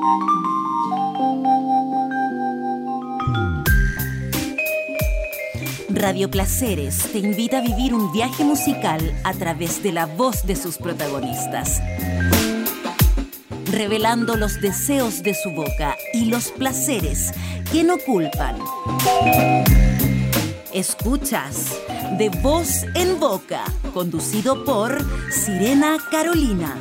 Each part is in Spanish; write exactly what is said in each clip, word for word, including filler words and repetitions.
Radio Placeres te invita a vivir un viaje musical a través de la voz de sus protagonistas, revelando los deseos de su boca y los placeres que no culpan. Escuchas De Voz en Boca, conducido por Sirena Carolina.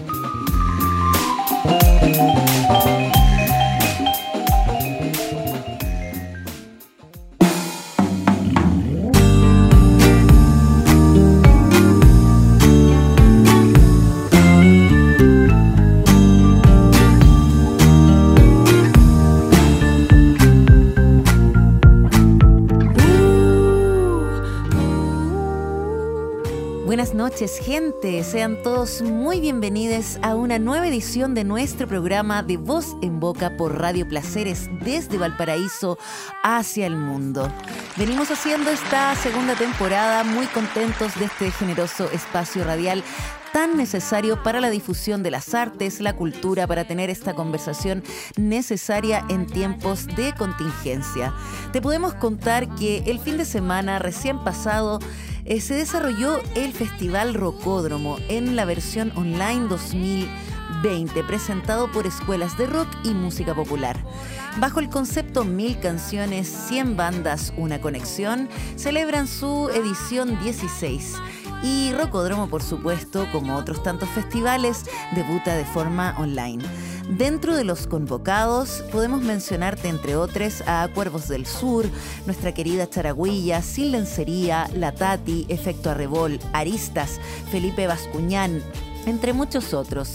Buenas noches, gente. Sean todos muy bienvenidos a una nueva edición de nuestro programa De Voz en Boca por Radio Placeres desde Valparaíso hacia el mundo. Venimos haciendo esta segunda temporada muy contentos de este generoso espacio radial tan necesario para la difusión de las artes, la cultura, para tener esta conversación necesaria en tiempos de contingencia. Te podemos contar que el fin de semana recién pasado eh, se desarrolló el Festival Rocódromo en la versión online dos mil veinte, presentado por escuelas de rock y música popular. Bajo el concepto Mil canciones, cien bandas, una conexión, celebran su edición dieciséis. Y Rocódromo, por supuesto, como otros tantos festivales, debuta de forma online. Dentro de los convocados podemos mencionarte, entre otros, a Cuervos del Sur, Nuestra Querida Charagüilla, Sin Lencería, La Tati, Efecto Arrebol, Aristas, Felipe Bascuñán, entre muchos otros.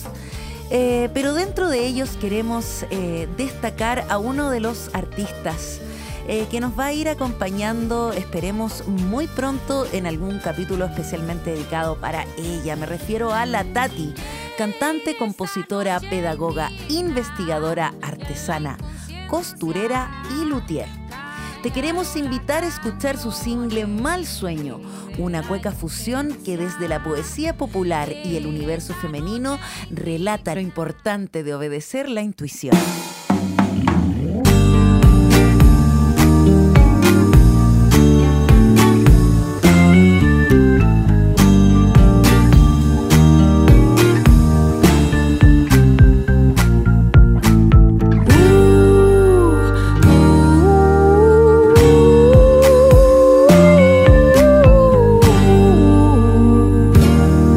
Eh, pero dentro de ellos queremos eh, destacar a uno de los artistas Eh, que nos va a ir acompañando, esperemos, muy pronto en algún capítulo especialmente dedicado para ella. Me refiero a La Tati, cantante, compositora, pedagoga, investigadora, artesana, costurera y luthier. Te queremos invitar a escuchar su single Mal Sueño, una cueca fusión que desde la poesía popular y el universo femenino relata lo importante de obedecer la intuición.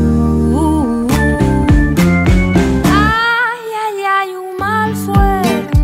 Ay, ay, ay, un mal sueño.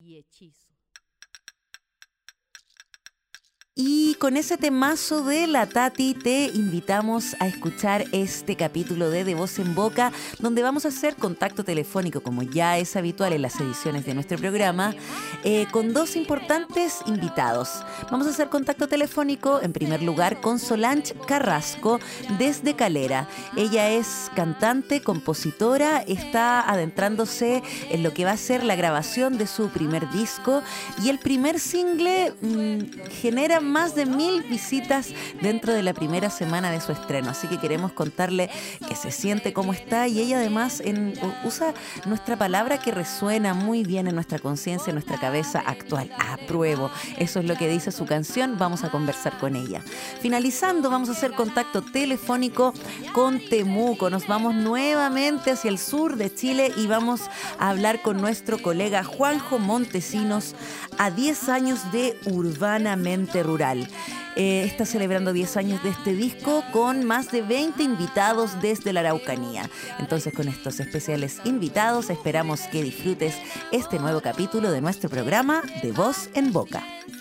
y hechizo. Y con ese temazo de la Tati te invitamos a escuchar este capítulo de De Voz en Boca, donde vamos a hacer contacto telefónico, como ya es habitual en las ediciones de nuestro programa, eh, con dos importantes invitados. Vamos a hacer contacto telefónico, en primer lugar, con Solange Carrasco, desde Calera. Ella es cantante, compositora, está adentrándose en lo que va a ser la grabación de su primer disco, y el primer single mmm, genera más de mil visitas dentro de la primera semana de su estreno, así que queremos contarle que se siente, cómo está, y ella además en, usa nuestra palabra que resuena muy bien en nuestra conciencia, en nuestra cabeza actual: apruebo. Eso es lo que dice su canción. Vamos a conversar con ella. Finalizando, vamos a hacer contacto telefónico con Temuco. Nos vamos nuevamente hacia el sur de Chile y vamos a hablar con nuestro colega Juanjo Montesinos, a diez años de Urbanamente Rural. Eh, está celebrando diez años de este disco con más de veinte invitados desde la Araucanía. Entonces, con estos especiales invitados, esperamos que disfrutes este nuevo capítulo de nuestro programa De Voz en Boca.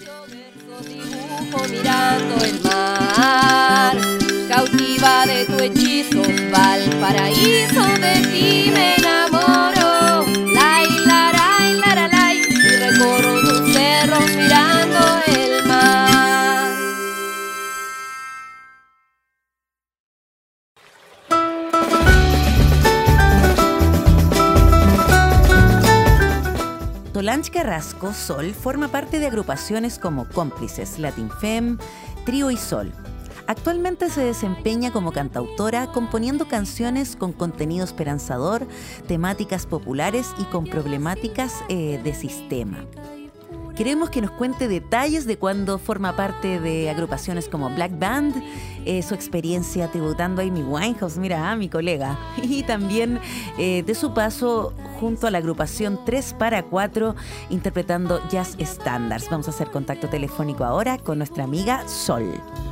Mirando el mar, cautiva de tu hechizo, Valparaíso, de ti me enamoro. Lai, la, la, la, la, la, y recorro tus cerros mirando el mar. Solange Carrasco, Sol, forma parte de agrupaciones como Cómplices, Latin Femme, Trío y Sol. Actualmente se desempeña como cantautora, componiendo canciones con contenido esperanzador, temáticas populares y con problemáticas eh, de sistema. Queremos que nos cuente detalles de cuando forma parte de agrupaciones como Black Band, eh, su experiencia tributando a Amy Winehouse, mira, a mi colega, y también eh, de su paso junto a la agrupación tres para cuatro, interpretando jazz standards. Vamos a hacer contacto telefónico ahora con nuestra amiga Sol.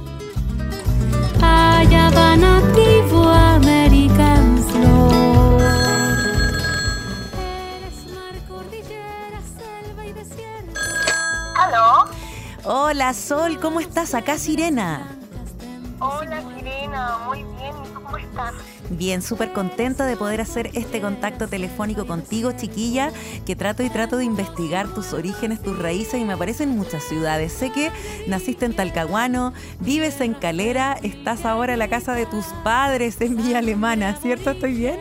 Allá va nativo American Floor. ¿Aló? Hola Sol, ¿cómo estás? Acá Sirena. Hola Sirena, muy bien, ¿y tú cómo estás? Bien, súper contenta de poder hacer este contacto telefónico contigo, chiquilla, que trato y trato de investigar tus orígenes, tus raíces, y me aparecen muchas ciudades. Sé que naciste en Talcahuano, vives en Calera, estás ahora en la casa de tus padres en Villa Alemana, ¿cierto? ¿Estoy bien?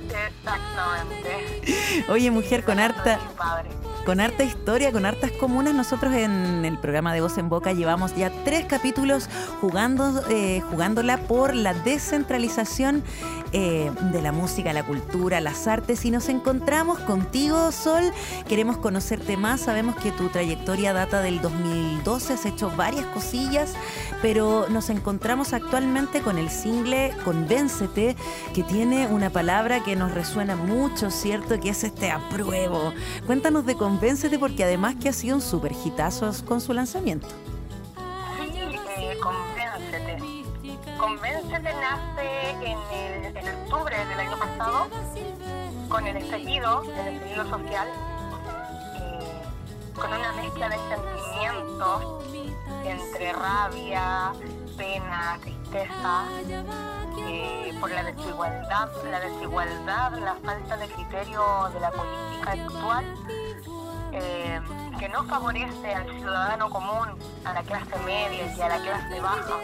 Exactamente. Oye, mujer con harta... Con harta historia, con hartas comunas. Nosotros en el programa de Voz en Boca llevamos ya tres capítulos jugando, eh, jugándola por la descentralización eh, de la música, la cultura, las artes, y nos encontramos contigo, Sol. Queremos conocerte más. Sabemos que tu trayectoria data del dos mil doce, has hecho varias cosillas, pero nos encontramos actualmente con el single Convéncete, que tiene una palabra que nos resuena mucho, ¿cierto? Que es este apruebo. Cuéntanos de Convéncete. Convéncete, porque además que ha sido un super hitazo con su lanzamiento. Sí, eh, Convéncete. Convéncete nace en, el, en octubre del año pasado, con el estallido, el estallido social, eh, con una mezcla de sentimientos entre rabia, pena, tristeza, eh, por la desigualdad, la desigualdad, la falta de criterio de la política actual. Eh, que no favorece al ciudadano común, a la clase media y a la clase baja.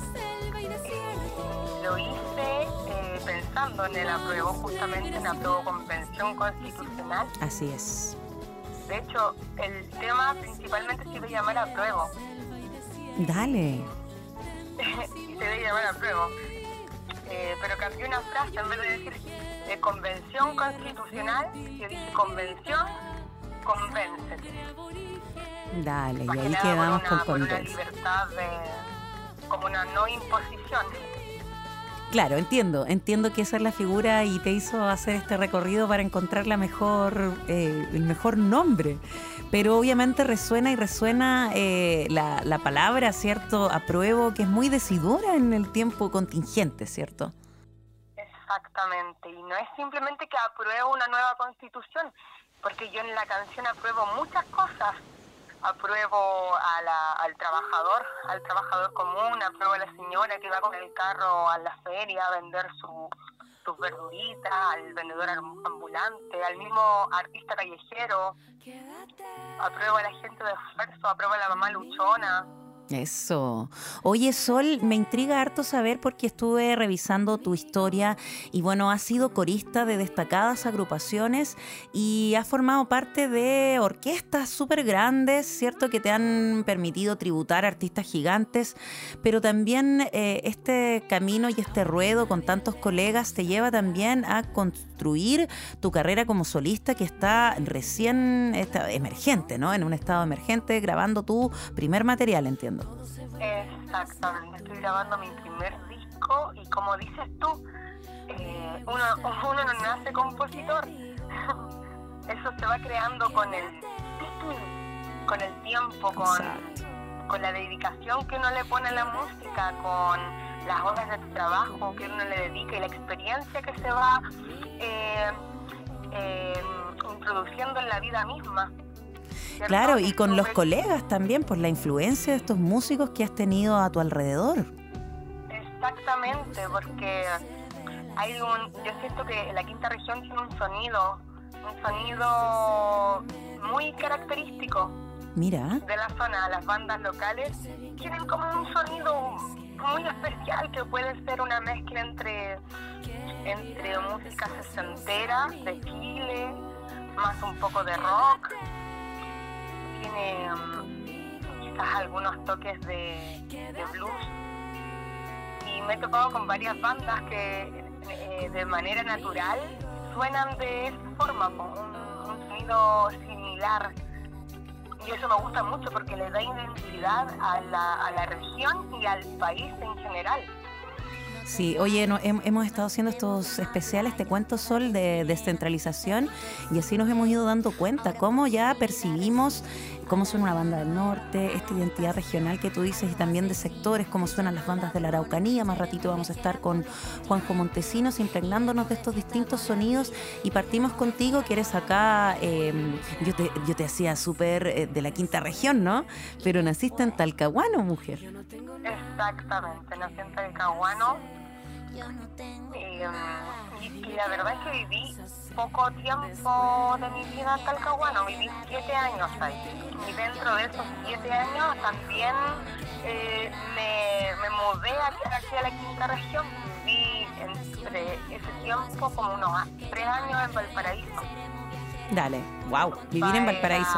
Eh, lo hice eh, pensando en el apruebo, justamente en apruebo convención constitucional. Así es. De hecho, el tema principalmente se debe llamar apruebo. Dale. Y se debe llamar apruebo. Eh, pero cambié una frase, en vez de decir eh, convención constitucional, yo dije convención. Convéncete. Dale, y ahí quedamos con Convéncete. Una libertad de, como una no imposición. Claro, entiendo, entiendo que esa es la figura y te hizo hacer este recorrido para encontrar la mejor, eh, el mejor nombre. Pero obviamente resuena y resuena eh, la, la palabra, ¿cierto? Apruebo, que es muy decidora en el tiempo contingente, ¿cierto? Exactamente, y no es simplemente que apruebo una nueva constitución, porque yo en la canción apruebo muchas cosas. Apruebo a la, al trabajador, al trabajador común, apruebo a la señora que va con el carro a la feria a vender su, sus verduritas, al vendedor ambulante, al mismo artista callejero. Apruebo a la gente de esfuerzo, apruebo a la mamá luchona. Eso. Oye, Sol, me intriga harto saber porque estuve revisando tu historia y bueno, has sido corista de destacadas agrupaciones y has formado parte de orquestas súper grandes, ¿cierto? Que te han permitido tributar a artistas gigantes, pero también eh, este camino y este ruedo con tantos colegas te lleva también a construir tu carrera como solista que está recién está emergente, ¿no? En un estado emergente, grabando tu primer material, entiendo. Exactamente, estoy grabando mi primer disco y como dices tú, eh, uno, uno no nace compositor, eso se va creando con el con el tiempo, con, con la dedicación que uno le pone a la música, con las horas de trabajo que uno le dedica y la experiencia que se va eh, eh, introduciendo en la vida misma. Claro, y con los colegas también, por la influencia de estos músicos que has tenido a tu alrededor. Exactamente, porque hay un, yo siento que la quinta región tiene un sonido, un sonido muy característico. Mira. De la zona, las bandas locales tienen como un sonido muy especial que puede ser una mezcla entre, entre música sesentera de Chile, más un poco de rock. Tiene um, quizás algunos toques de, de blues y me he topado con varias bandas que eh, de manera natural suenan de esa forma, con un, un sonido similar, y eso me gusta mucho porque le da identidad a la, a la región y al país en general. Sí, oye, no, hem, hemos estado haciendo estos especiales, te cuento, Sol, de descentralización, y así nos hemos ido dando cuenta cómo ya percibimos cómo suena una banda del norte, esta identidad regional que tú dices, y también de sectores, cómo suenan las bandas de la Araucanía. Más ratito vamos a estar con Juanjo Montesinos impregnándonos de estos distintos sonidos, y partimos contigo, que eres acá, eh, yo te, yo te hacía súper eh, de la quinta región, ¿no? Pero naciste en Talcahuano, mujer. Exactamente, nací en Talcahuano. Eh, y, y la verdad es que viví poco tiempo de mi vida en Talcahuano, viví siete años ahí, y dentro de esos siete años también eh, me, me mudé aquí, aquí a la quinta región. Viví entre ese tiempo como unos tres años en Valparaíso. Dale, wow, vivir Para en Valparaíso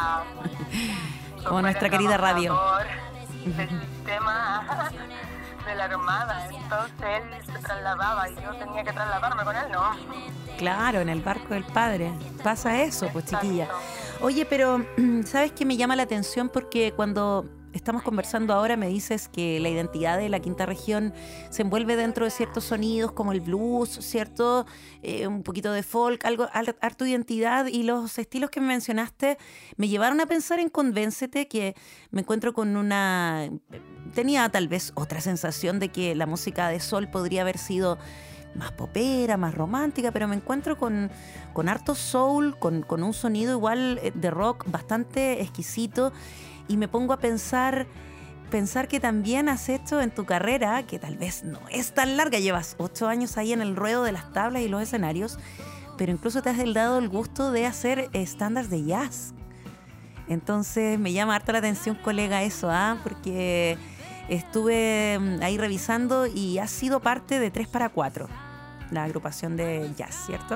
como nuestra querida radio del sistema de la Armada, entonces él se trasladaba y yo tenía que trasladarme con él, ¿no? Claro, en el barco del padre. Pasa eso, pues, chiquilla. Oye, pero ¿sabes qué me llama la atención? Porque cuando estamos conversando ahora me dices que la identidad de la quinta región se envuelve dentro de ciertos sonidos como el blues, ¿cierto? Eh, un poquito de folk, algo, harto identidad, y los estilos que me mencionaste me llevaron a pensar en Convéncete, que me encuentro con una... Tenía tal vez otra sensación de que la música de Sol podría haber sido más popera, más romántica, pero me encuentro con, con harto soul, con, con un sonido igual de rock bastante exquisito, y me pongo a pensar, pensar que también has hecho en tu carrera, que tal vez no es tan larga, llevas ocho años ahí en el ruedo de las tablas y los escenarios, pero incluso te has dado el gusto de hacer estándares de jazz. Entonces me llama harto la atención, colega, eso, ¿ah? Porque estuve ahí revisando y has sido parte de tres para cuatro, la agrupación de jazz, ¿cierto?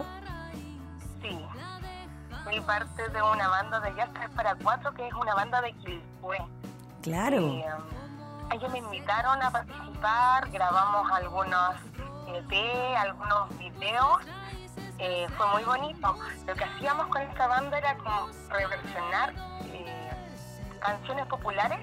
Sí, soy parte de una banda de jazz tres para cuatro, que es una banda de Quilpué. Claro. Y, um, ellos me invitaron a participar, grabamos algunos E P, algunos videos. Eh, fue muy bonito. Lo que hacíamos con esta banda era como reversionar eh, canciones populares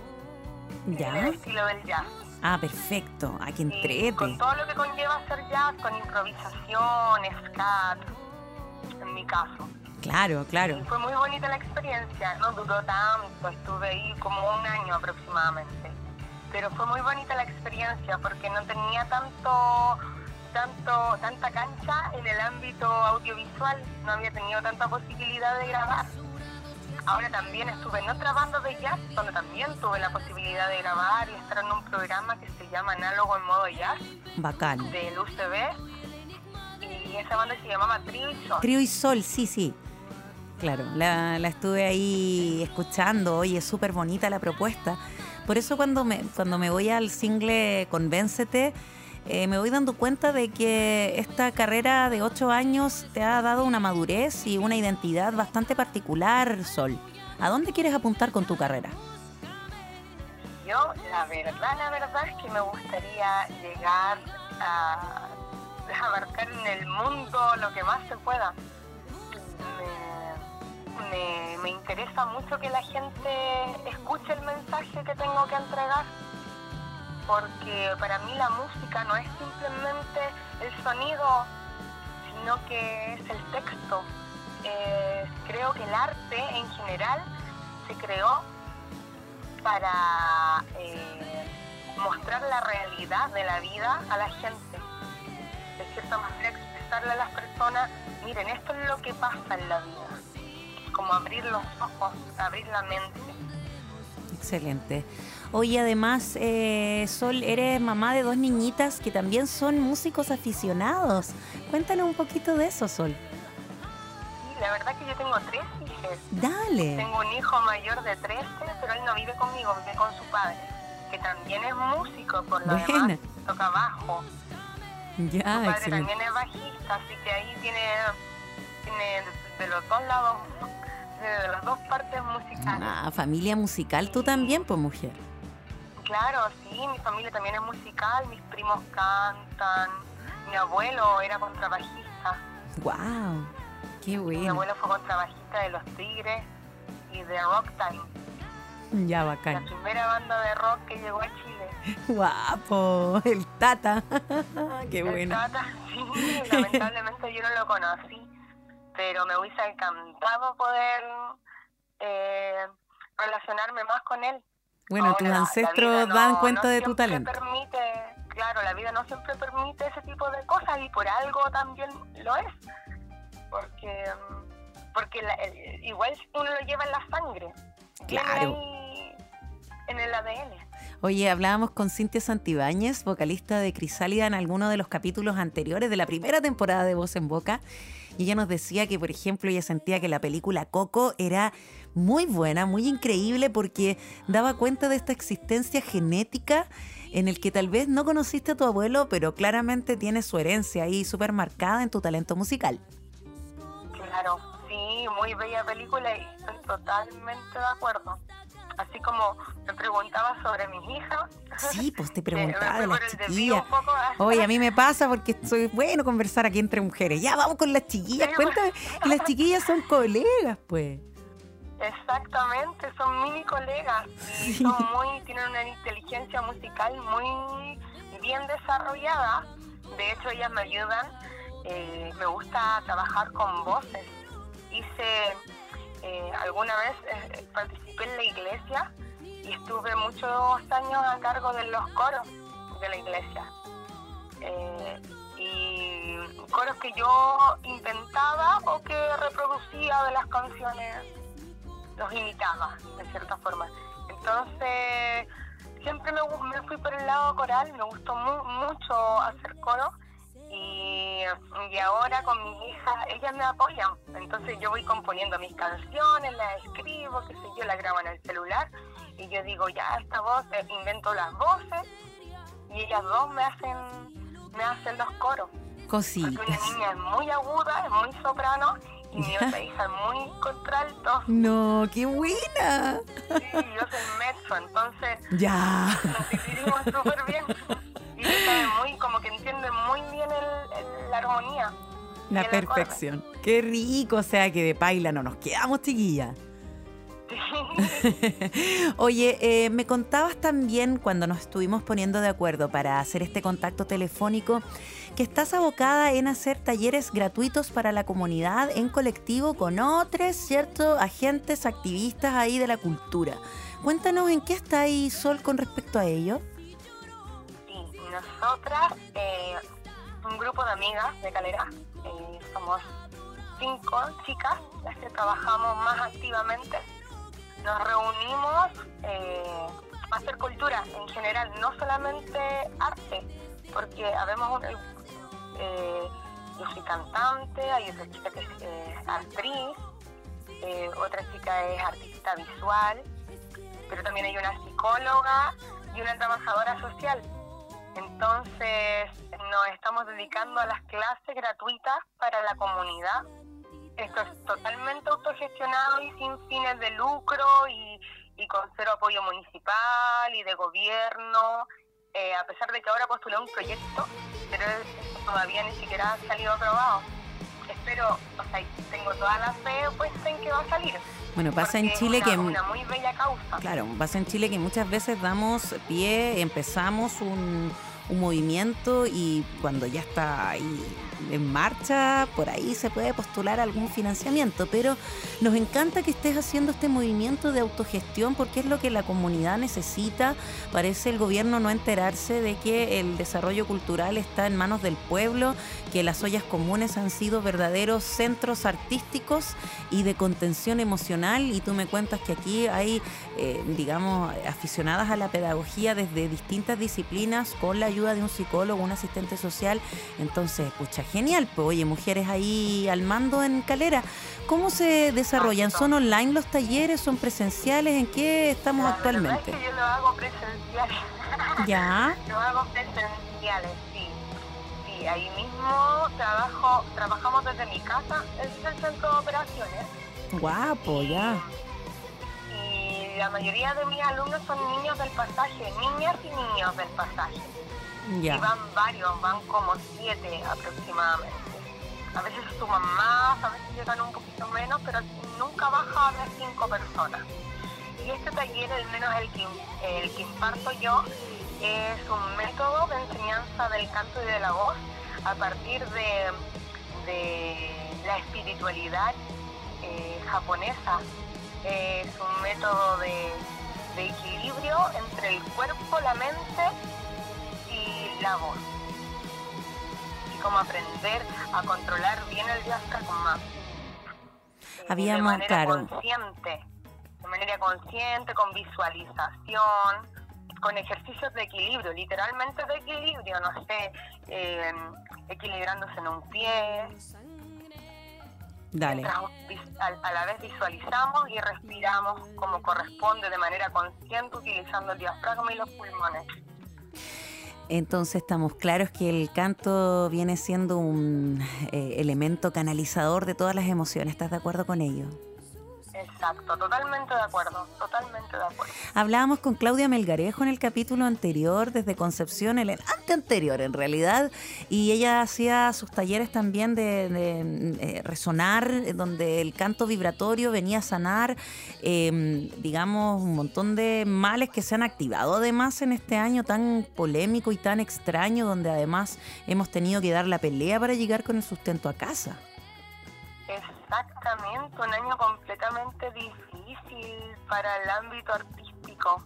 ya. en el estilo del jazz. Ah, perfecto. Aquí entrete. Con todo lo que conlleva hacer jazz, con improvisación, scat, en mi caso. Claro, claro. Y fue muy bonita la experiencia, no duró tanto, estuve ahí como un año aproximadamente. Pero fue muy bonita la experiencia porque no tenía tanto... tanto tanta cancha en el ámbito audiovisual, no había tenido tanta posibilidad de grabar. Ahora también estuve en otra banda de jazz, donde también tuve la posibilidad de grabar y estar en un programa que se llama Análogo en Modo Jazz. Bacán. Del U C B. Y esa banda se llamaba Trío y Sol. Trío y Sol, sí, sí. Claro, la, la estuve ahí escuchando. Oye, es súper bonita la propuesta. Por eso cuando me, cuando me voy al single Convéncete, eh, me voy dando cuenta de que esta carrera de ocho años te ha dado una madurez y una identidad bastante particular, Sol. ¿A dónde quieres apuntar con tu carrera? Yo, la verdad, la verdad es que me gustaría llegar a abarcar en el mundo lo que más se pueda. Me, me, me interesa mucho que la gente escuche el mensaje que tengo que entregar, porque para mí la música no es simplemente el sonido, sino que es el texto. Eh, creo que el arte en general se creó para eh, mostrar la realidad de la vida a la gente. De cierta manera expresarle a las personas, miren, esto es lo que pasa en la vida. Como abrir los ojos, abrir la mente. Excelente. Oye, además, eh, Sol, eres mamá de dos niñitas que también son músicos aficionados. Cuéntanos un poquito de eso, Sol. Sí, la verdad que yo tengo tres hijos. Dale. Tengo un hijo mayor de trece, pero él no vive conmigo, vive con su padre, que también es músico, por lo Buena. demás, toca bajo. Ya, Su padre excelente. también es bajista, así que ahí tiene, tiene de los dos lados, de las dos partes musicales. Ah, familia musical, tú también, pues, mujer. Claro, sí, mi familia también es musical, mis primos cantan, mi abuelo era contrabajista, Wow, qué mi bueno. abuelo fue contrabajista de Los Tigres y de Rocktime, Ya, la bacán. primera banda de rock que llegó a Chile. Guapo, el Tata. Qué El bueno. Tata, sí, lamentablemente yo no lo conocí, pero me hubiese encantado poder eh, relacionarme más con él. Bueno, Ahora, tus la- la ancestros vida no- dan cuenta no de tu siempre talento. Permite, claro, la vida no siempre permite ese tipo de cosas y por algo también lo es. Porque mm, porque la- el- igual uno lo lleva en la sangre. Viene Claro. ahí en el A D N. Oye, hablábamos con Cintia Santibáñez, vocalista de Crisálida, en alguno de los capítulos anteriores de la primera temporada de Voz en Boca, y ella nos decía que, por ejemplo, ella sentía que la película Coco era muy buena, muy increíble, porque daba cuenta de esta existencia genética en el que tal vez no conociste a tu abuelo, pero claramente tiene su herencia ahí súper marcada en tu talento musical. Claro, sí, muy bella película y estoy totalmente de acuerdo. Así como me preguntaba sobre mis hijas. Sí, pues te que me preguntaba de fui las por el desvío chiquillas. un poco. Oye, a mí me pasa porque soy bueno conversar aquí entre mujeres. Ya, vamos con las chiquillas. Sí, Cuéntame que las chiquillas son colegas, pues. Exactamente, son mini colegas y Sí. son muy, tienen una inteligencia musical muy bien desarrollada. De hecho, ellas me ayudan. Eh, me gusta trabajar con voces. Hice eh, alguna vez eh, participé en la iglesia y estuve muchos años a cargo de los coros de la iglesia. Eh, y coros que yo inventaba o que reproducía de las canciones, los imitaba de cierta forma. Entonces siempre me, me fui por el lado coral, me gustó mu- mucho hacer coro y, y ahora con mi hija, ellas me apoyan. Entonces yo voy componiendo mis canciones, las escribo, qué sé yo, las grabo en el celular y yo digo, ya, esta voz, eh, invento las voces y ellas dos me hacen, me hacen los coros. Porque Cositas. una niña es muy aguda, es muy soprano y mi otra hija es muy contralto. No, qué buena. Sí, yo soy mezzo, entonces Ya. nos dividimos súper bien. Y ella sabe muy, como que entiende muy bien el, el- la armonía. y La el acorde. perfección. Qué rico, o sea que de paila no nos quedamos, chiquillas. Oye, eh, me contabas también cuando nos estuvimos poniendo de acuerdo para hacer este contacto telefónico que estás abocada en hacer talleres gratuitos para la comunidad en colectivo con otros, ¿cierto? Agentes, activistas ahí de la cultura. Cuéntanos en qué está ahí, Sol, con respecto a ello. Sí, nosotras, eh, un grupo de amigas de Calera. Eh, somos cinco chicas las que trabajamos más activamente. Nos reunimos eh, a hacer cultura en general, no solamente arte, porque habemos un, eh, yo soy cantante, hay otra chica que es eh, actriz, eh, otra chica es artista visual, pero también hay una psicóloga y una trabajadora social. Entonces nos estamos dedicando a las clases gratuitas para la comunidad. Esto es totalmente autogestionado y sin fines de lucro y, y con cero apoyo municipal y de gobierno, eh, a pesar de que ahora postulé un proyecto, pero todavía ni siquiera ha salido aprobado. Espero, o sea, tengo toda la fe puesta en que va a salir. Bueno, pasa en Chile es que... una muy bella causa. Claro, pasa en Chile que muchas veces damos pie, empezamos un, un movimiento y cuando ya está ahí en marcha, por ahí se puede postular algún financiamiento, pero nos encanta que estés haciendo este movimiento de autogestión porque es lo que la comunidad necesita. Parece el gobierno no enterarse de que el desarrollo cultural está en manos del pueblo, que las ollas comunes han sido verdaderos centros artísticos y de contención emocional, y tú me cuentas que aquí hay, eh, digamos, aficionadas a la pedagogía desde distintas disciplinas con la ayuda de un psicólogo, un asistente social. Entonces, pucha, genial, pues oye, mujeres ahí al mando en Calera. ¿Cómo se desarrollan? ¿Son online los talleres? ¿Son presenciales? ¿En qué estamos La actualmente? verdad es que yo lo hago presenciales. Ya. Lo hago presenciales, sí. Sí, ahí mismo trabajo, trabajamos desde mi casa, es el centro de operaciones. Guapo, ya. Y la mayoría de mis alumnos son niños del pasaje, niñas y niños del pasaje. Ya. Y van varios, van como siete aproximadamente. A veces se suman más, a veces llegan un poquito menos, pero nunca baja de cinco personas. Y este taller, al menos el que, el que imparto yo, es un método de enseñanza del canto y de la voz a partir de, de la espiritualidad eh, japonesa. Es un método de, de equilibrio entre el cuerpo, la mente y la voz. Y como aprender a controlar bien el diafragma. Eh, Habíamos, de manera claro. consciente, de manera consciente, con visualización, con ejercicios de equilibrio, literalmente de equilibrio, no sé, eh, equilibrándose en un pie. Dale. A, a la vez visualizamos y respiramos como corresponde, de manera consciente, utilizando el diafragma y los pulmones. Entonces estamos claros que el canto viene siendo un eh, elemento canalizador de todas las emociones. ¿Estás de acuerdo con ello? Exacto, totalmente de acuerdo, totalmente de acuerdo. Hablábamos con Claudia Melgarejo en el capítulo anterior, desde Concepción, el ante anterior en realidad, y ella hacía sus talleres también de, de, de resonar, donde el canto vibratorio venía a sanar, eh, digamos, un montón de males que se han activado además en este año tan polémico y tan extraño, donde además hemos tenido que dar la pelea para llegar con el sustento a casa. Exactamente, un año completamente difícil para el ámbito artístico.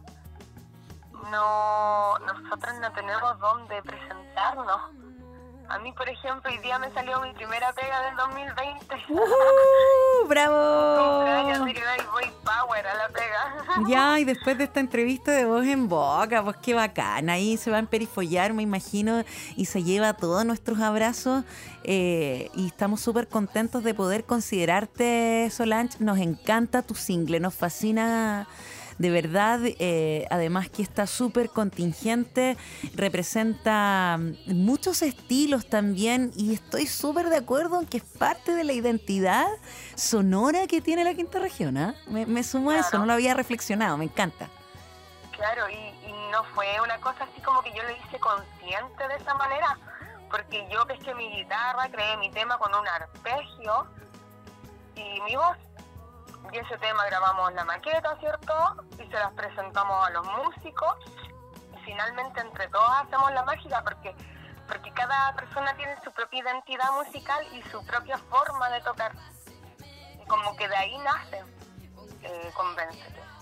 No, nosotros no tenemos dónde presentarnos. A mí, por ejemplo, hoy día me salió mi primera pega del dos mil veinte. ¡Uh! ¡Bravo! Cumpleaños, así que ahí voy power a la pega. Ya, y después de esta entrevista de Voz en Boca, pues qué bacana, ahí se va a emperifollar, me imagino, y se lleva todos nuestros abrazos, eh, y estamos súper contentos de poder considerarte, Solange. Nos encanta tu single, nos fascina de verdad, eh, además que está súper contingente, representa muchos estilos también, y estoy súper de acuerdo en que es parte de la identidad sonora que tiene la Quinta Región, ¿eh? Me, me sumo a eso, no lo había reflexionado, me encanta. Claro, y, y no fue una cosa así como que yo lo hice consciente de esa manera, porque yo pesqué mi guitarra, creé mi tema con un arpegio y mi voz. Y ese tema grabamos la maqueta, ¿cierto? Y se las presentamos a los músicos. Y finalmente entre todos hacemos la mágica, porque porque cada persona tiene su propia identidad musical y su propia forma de tocar. Y como que de ahí nace eh, Convéncete.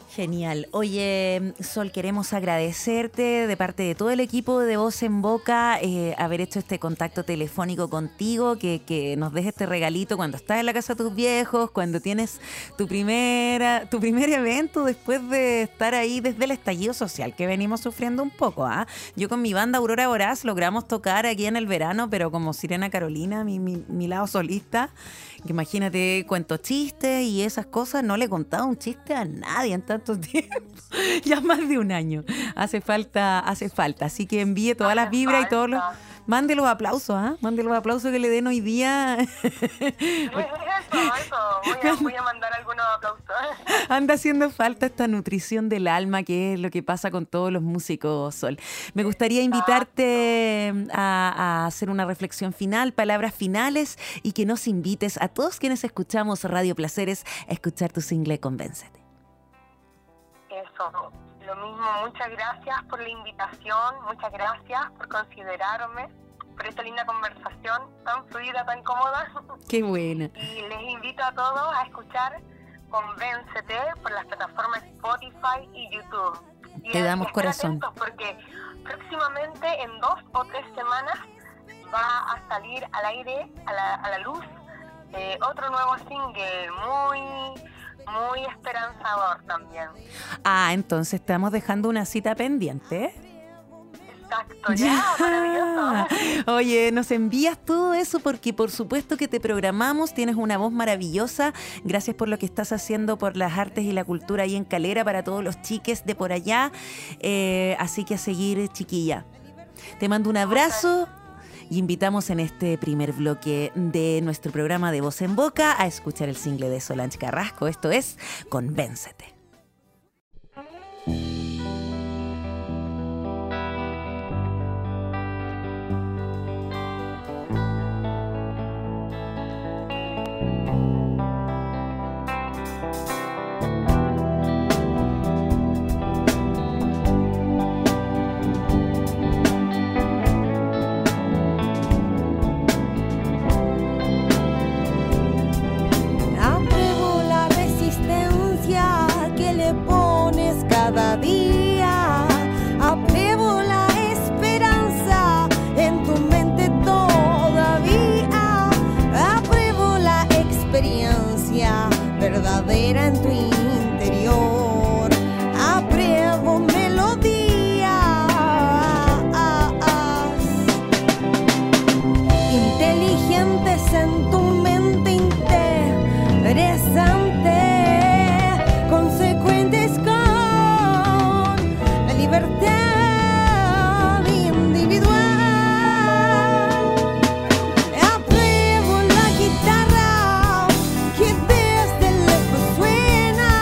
Genial. Oye, Sol, queremos agradecerte de parte de todo el equipo de Voz en Boca eh, haber hecho este contacto telefónico contigo, que, que nos des este regalito cuando estás en la casa de tus viejos, cuando tienes tu primera, tu primer evento después de estar ahí desde el estallido social que venimos sufriendo un poco. ¿ah? Yo con mi banda Aurora Voraz logramos tocar aquí en el verano, pero como Sirena Carolina, mi, mi, mi lado solista, que imagínate, cuento chistes y esas cosas, no le he contado un chiste a nadie en tanto tiempo, ya más de un año. Hace falta, hace falta. Así que envíe todas las vibras y todos los... Mande los aplausos, ¿ah? ¿eh? Mande los aplausos que le den hoy día. Eso, eso. Voy a, voy a mandar algunos aplausos. Anda haciendo falta esta nutrición del alma, que es lo que pasa con todos los músicos, Sol. Me gustaría invitarte a, a hacer una reflexión final, palabras finales, y que nos invites a todos quienes escuchamos Radio Placeres a escuchar tu single Convéncete. Eso, lo mismo, muchas gracias por la invitación, muchas gracias por considerarme, por esta linda conversación tan fluida, tan cómoda. Qué buena. Y les invito a todos a escuchar Convéncete por las plataformas Spotify y YouTube. Y te damos corazón. Porque próximamente, en dos o tres semanas, va a salir al aire, a la, a la luz, eh, otro nuevo single muy... muy esperanzador también. Ah, entonces estamos dejando una cita pendiente. Exacto, ya, maravilloso. Oye, nos envías todo eso porque por supuesto que te programamos, tienes una voz maravillosa. Gracias por lo que estás haciendo por las artes y la cultura ahí en Calera para todos los chiques de por allá. Eh, así que a seguir, chiquilla. Te mando un abrazo. Y invitamos en este primer bloque de nuestro programa de Voz en Boca a escuchar el single de Solange Carrasco. Esto es Convéncete. Verdadera en tu interior, apruebo melodías inteligentes en tu mente, interesante, consecuentes con la libertad individual. Apruebo la guitarra que desde lejos suena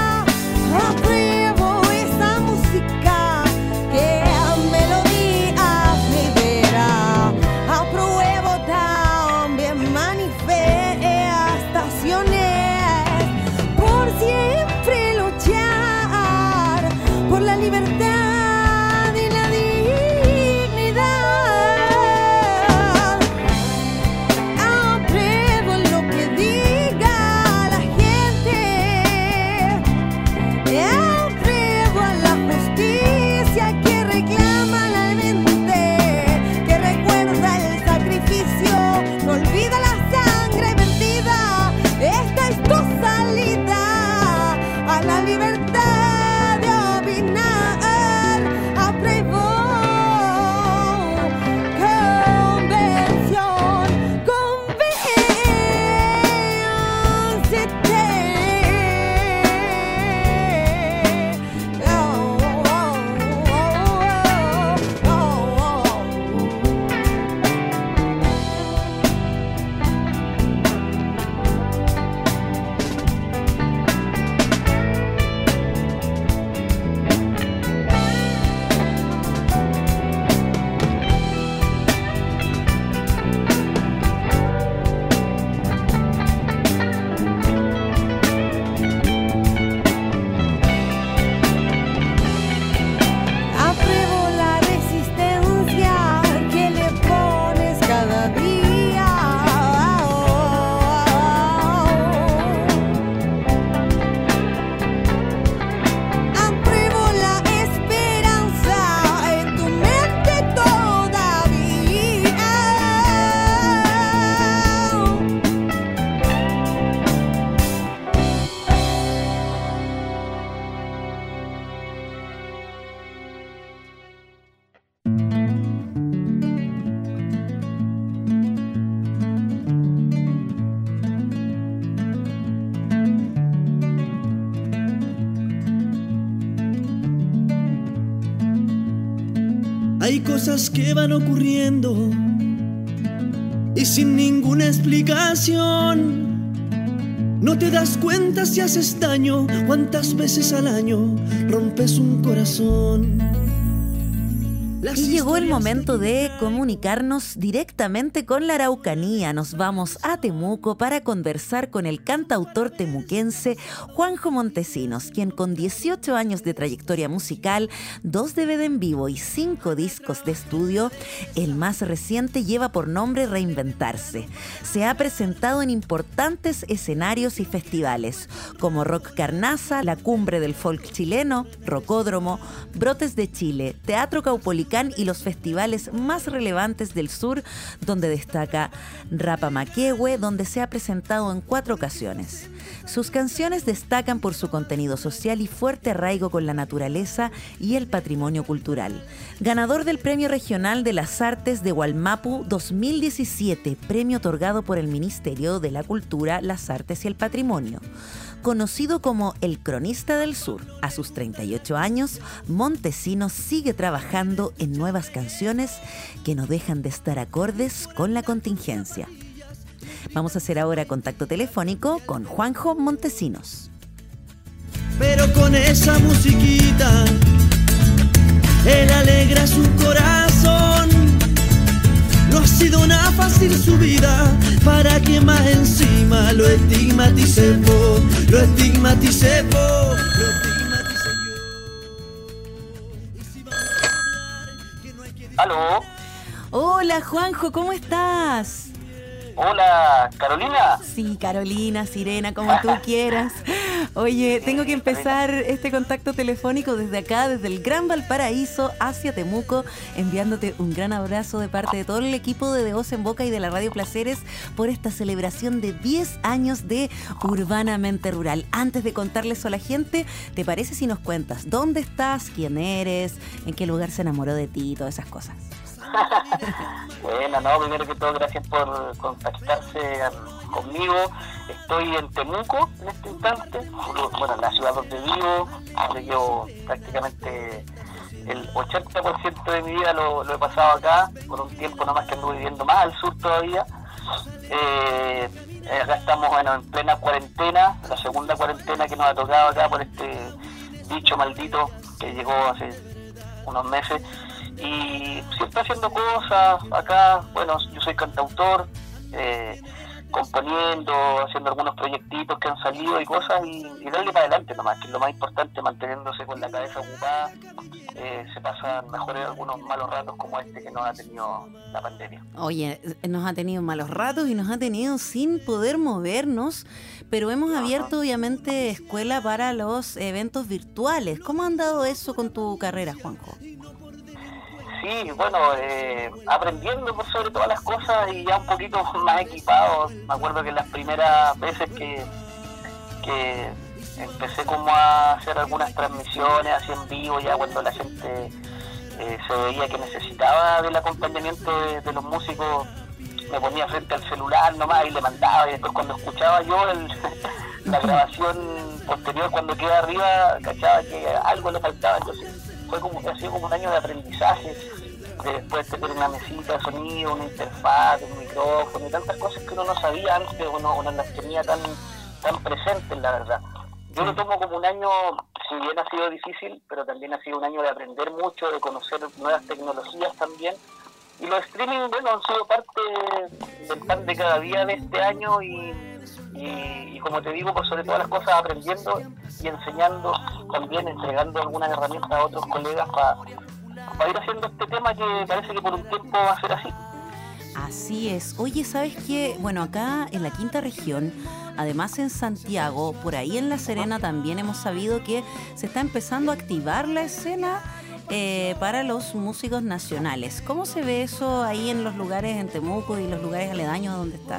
Hay cosas que van ocurriendo y sin ninguna explicación. No te das cuenta si haces daño, cuántas veces al año rompes un corazón. Y llegó el momento de comunicarnos directamente con la Araucanía. Nos vamos a Temuco para conversar con el cantautor temuquense Juanjo Montesinos, quien con dieciocho años de trayectoria musical, dos D V D en vivo y cinco discos de estudio, el más reciente lleva por nombre Reinventarse. Se ha presentado en importantes escenarios y festivales como Rock Carnaza, la Cumbre del Folk Chileno, Rocódromo, Brotes de Chile, Teatro Caupolicán y los festivales más relevantes del sur, donde destaca Rapamaquehue, donde se ha presentado en cuatro ocasiones. Sus canciones destacan por su contenido social y fuerte arraigo con la naturaleza y el patrimonio cultural. Ganador del Premio Regional de las Artes de Wallmapu dos mil diecisiete, premio otorgado por el Ministerio de la Cultura, las Artes y el Patrimonio. Conocido como el Cronista del Sur, a sus treinta y ocho años, Montesinos sigue trabajando en nuevas canciones que no dejan de estar acordes con la contingencia. Vamos a hacer ahora contacto telefónico con Juanjo Montesinos. Pero con esa musiquita, él alegra su corazón. No ha sido nada fácil su vida, para que más encima lo estigmaticemos, lo estigmaticemos, lo estigmaticé yo. ¿Aló? Hola Juanjo, ¿cómo estás? Hola, ¿Carolina? Sí, Carolina, Sirena, como tú quieras. Oye, tengo que empezar este contacto telefónico desde acá, desde el Gran Valparaíso hacia Temuco, enviándote un gran abrazo de parte de todo el equipo de De Voz en Boca y de la Radio Placeres por esta celebración de diez años de Urbanamente Rural. Antes de contarles a la gente, ¿te parece si nos cuentas dónde estás, quién eres, en qué lugar se enamoró de ti y todas esas cosas? Bueno, no, primero que todo, gracias por contactarse conmigo. Estoy en Temuco en este instante, bueno, en la ciudad donde vivo, donde yo prácticamente el ochenta por ciento de mi vida lo, lo he pasado acá, por un tiempo nomás que anduve viviendo más al sur todavía. Eh, acá estamos, bueno, en plena cuarentena, la segunda cuarentena que nos ha tocado acá por este bicho maldito que llegó hace unos meses. Y siempre haciendo cosas acá. Bueno, yo soy cantautor, eh, componiendo, haciendo algunos proyectitos que han salido y cosas, y, y darle para adelante nomás, que es lo más importante, manteniéndose con la cabeza ocupada. Eh, se pasan mejor algunos malos ratos como este que nos ha tenido la pandemia. Oye, nos ha tenido malos ratos y nos ha tenido sin poder movernos, pero hemos Ajá. abierto obviamente escuela para los eventos virtuales. ¿Cómo ha andado eso con tu carrera, Juanjo? Sí, bueno, eh, aprendiendo por sobre todas las cosas y ya un poquito más equipado. Me acuerdo que las primeras veces que, que empecé como a hacer algunas transmisiones así en vivo, ya cuando la gente eh, se veía que necesitaba del acompañamiento de, de los músicos, me ponía frente al celular nomás y le mandaba, y después cuando escuchaba yo el, la grabación posterior, cuando quedaba arriba, cachaba que algo le faltaba. Entonces fue como, ha sido como un año de aprendizaje, de después tener una mesita de sonido, una interfaz, un micrófono y tantas cosas que uno no sabía antes, uno, uno las tenía tan, tan presentes, la verdad. Yo lo tomo como un año, si bien ha sido difícil, pero también ha sido un año de aprender mucho, de conocer nuevas tecnologías también. Y los streaming, bueno, han sido parte del pan de cada día de este año y, y, y como te digo, por sobre todas las cosas, aprendiendo y enseñando, también entregando algunas herramientas a otros colegas para pa ir haciendo este tema que parece que por un tiempo va a ser así. Así es. Oye, ¿sabes qué? Bueno, acá en la quinta región, además en Santiago, por ahí en La Serena también hemos sabido que se está empezando a activar la escena eh, para los músicos nacionales. ¿Cómo se ve eso ahí en los lugares en Temuco y los lugares aledaños donde estás?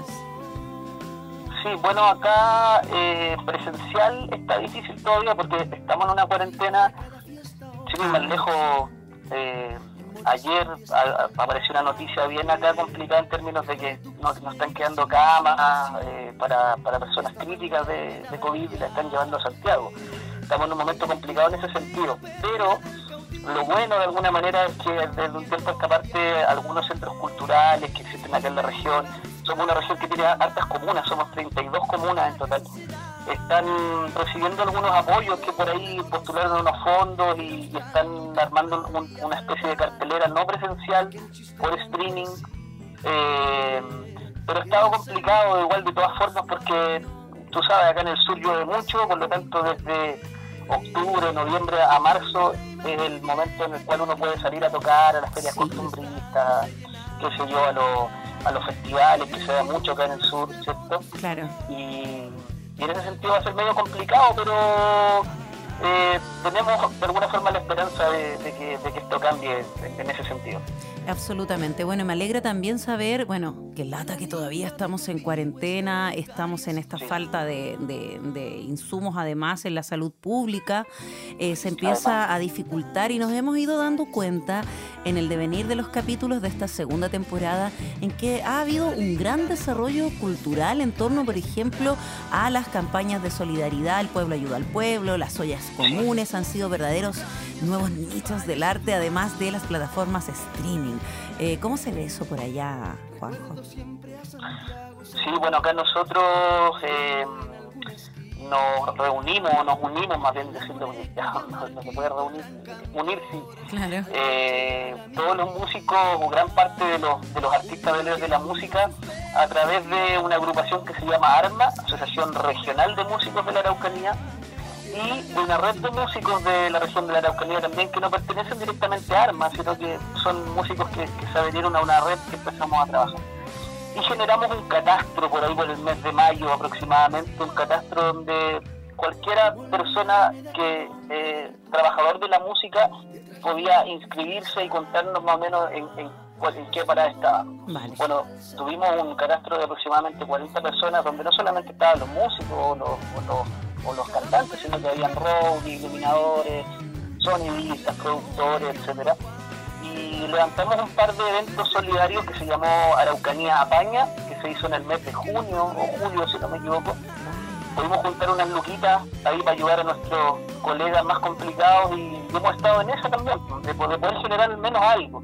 Sí, bueno, acá eh, presencial está difícil todavía porque estamos en una cuarentena, sin ir más lejos. Eh, ayer a, a, apareció una noticia bien acá complicada en términos de que nos no están quedando camas eh, para, para personas críticas de, de COVID y la están llevando a Santiago. Estamos en un momento complicado en ese sentido, pero lo bueno de alguna manera es que desde un tiempo a esta parte algunos centros culturales que existen acá en la región, somos una región que tiene hartas comunas, somos treinta y dos comunas en total, están recibiendo algunos apoyos que por ahí postularon unos fondos y, y están armando un, una especie de cartelera no presencial por streaming, eh, pero ha estado complicado igual de todas formas porque tú sabes, acá en el sur llueve mucho, por lo tanto desde octubre, noviembre a marzo es el momento en el cual uno puede salir a tocar a las ferias sí. costumbristas, qué sé yo, a, lo, a los festivales, que se da mucho acá en el sur, ¿cierto? Claro. Y, y en ese sentido va a ser medio complicado, pero eh, tenemos de alguna forma la esperanza de, de, que, de que esto cambie en, en ese sentido. Absolutamente. Bueno, me alegra también saber, bueno, que lata que todavía estamos en cuarentena, estamos en esta sí. falta de, de, de insumos, además en la salud pública, eh, se empieza a dificultar y nos hemos ido dando cuenta en el devenir de los capítulos de esta segunda temporada en que ha habido un gran desarrollo cultural en torno, por ejemplo, a las campañas de solidaridad, el pueblo ayuda al pueblo, las ollas comunes han sido verdaderos nuevos nichos del arte, además de las plataformas streaming. Eh, ¿Cómo se ve eso por allá, Juanjo? Sí, bueno, acá nosotros eh, nos reunimos, nos unimos, más bien diciendo, ya, no, no se puede reunir, unir, sí. Claro. Eh, todos los músicos, o gran parte de los, de los artistas de, de la música, a través de una agrupación que se llama ARMA, Asociación Regional de Músicos de la Araucanía, y de una red de músicos de la región de la Araucanía también, que no pertenecen directamente a ARMA, sino que son músicos que, que se adherieron a una red que empezamos a trabajar. Y generamos un catastro por ahí por el mes de mayo aproximadamente, un catastro donde cualquiera persona que, eh, trabajador de la música, podía inscribirse y contarnos más o menos en, en, en qué parada estaba. Vale. Bueno, tuvimos un catastro de aproximadamente cuarenta personas, donde no solamente estaban los músicos o los, o los o los cantantes, sino que habían roadies, iluminadores, sonidistas, productores, etcétera. Y levantamos un par de eventos solidarios que se llamó Araucanía Apaña, que se hizo en el mes de junio o julio, si no me equivoco. Pudimos juntar unas luquitas ahí para ayudar a nuestros colegas más complicados y hemos estado en esa también, de poder, de poder generar al menos algo.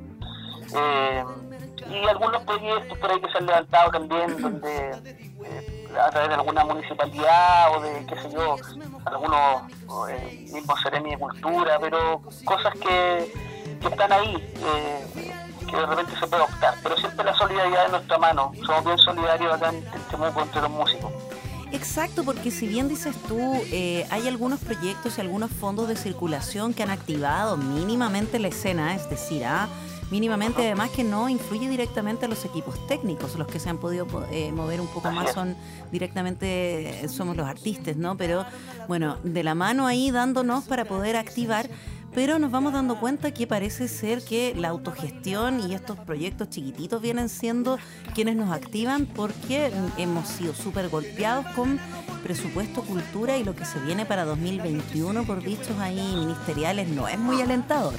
Eh, y algunos proyectos por ahí que se han levantado también, donde eh, a través de alguna municipalidad o de, qué sé yo, algunos eh, mismos Seremi de Cultura, pero cosas que, que están ahí, eh, que de repente se puede optar. Pero siempre la solidaridad de nuestra mano, somos bien solidarios acá en Temuco entre los músicos. Exacto, porque si bien dices tú, eh, hay algunos proyectos y algunos fondos de circulación que han activado mínimamente la escena, es decir, ¿ah? mínimamente además que no influye directamente a los equipos técnicos, los que se han podido eh, mover un poco más son directamente, somos los artistas, ¿no? Pero bueno, de la mano ahí dándonos para poder activar, pero nos vamos dando cuenta que parece ser que la autogestión y estos proyectos chiquititos vienen siendo quienes nos activan porque hemos sido súper golpeados con presupuesto cultura y lo que se viene para dos mil veintiuno por dichos ahí ministeriales no es muy alentador.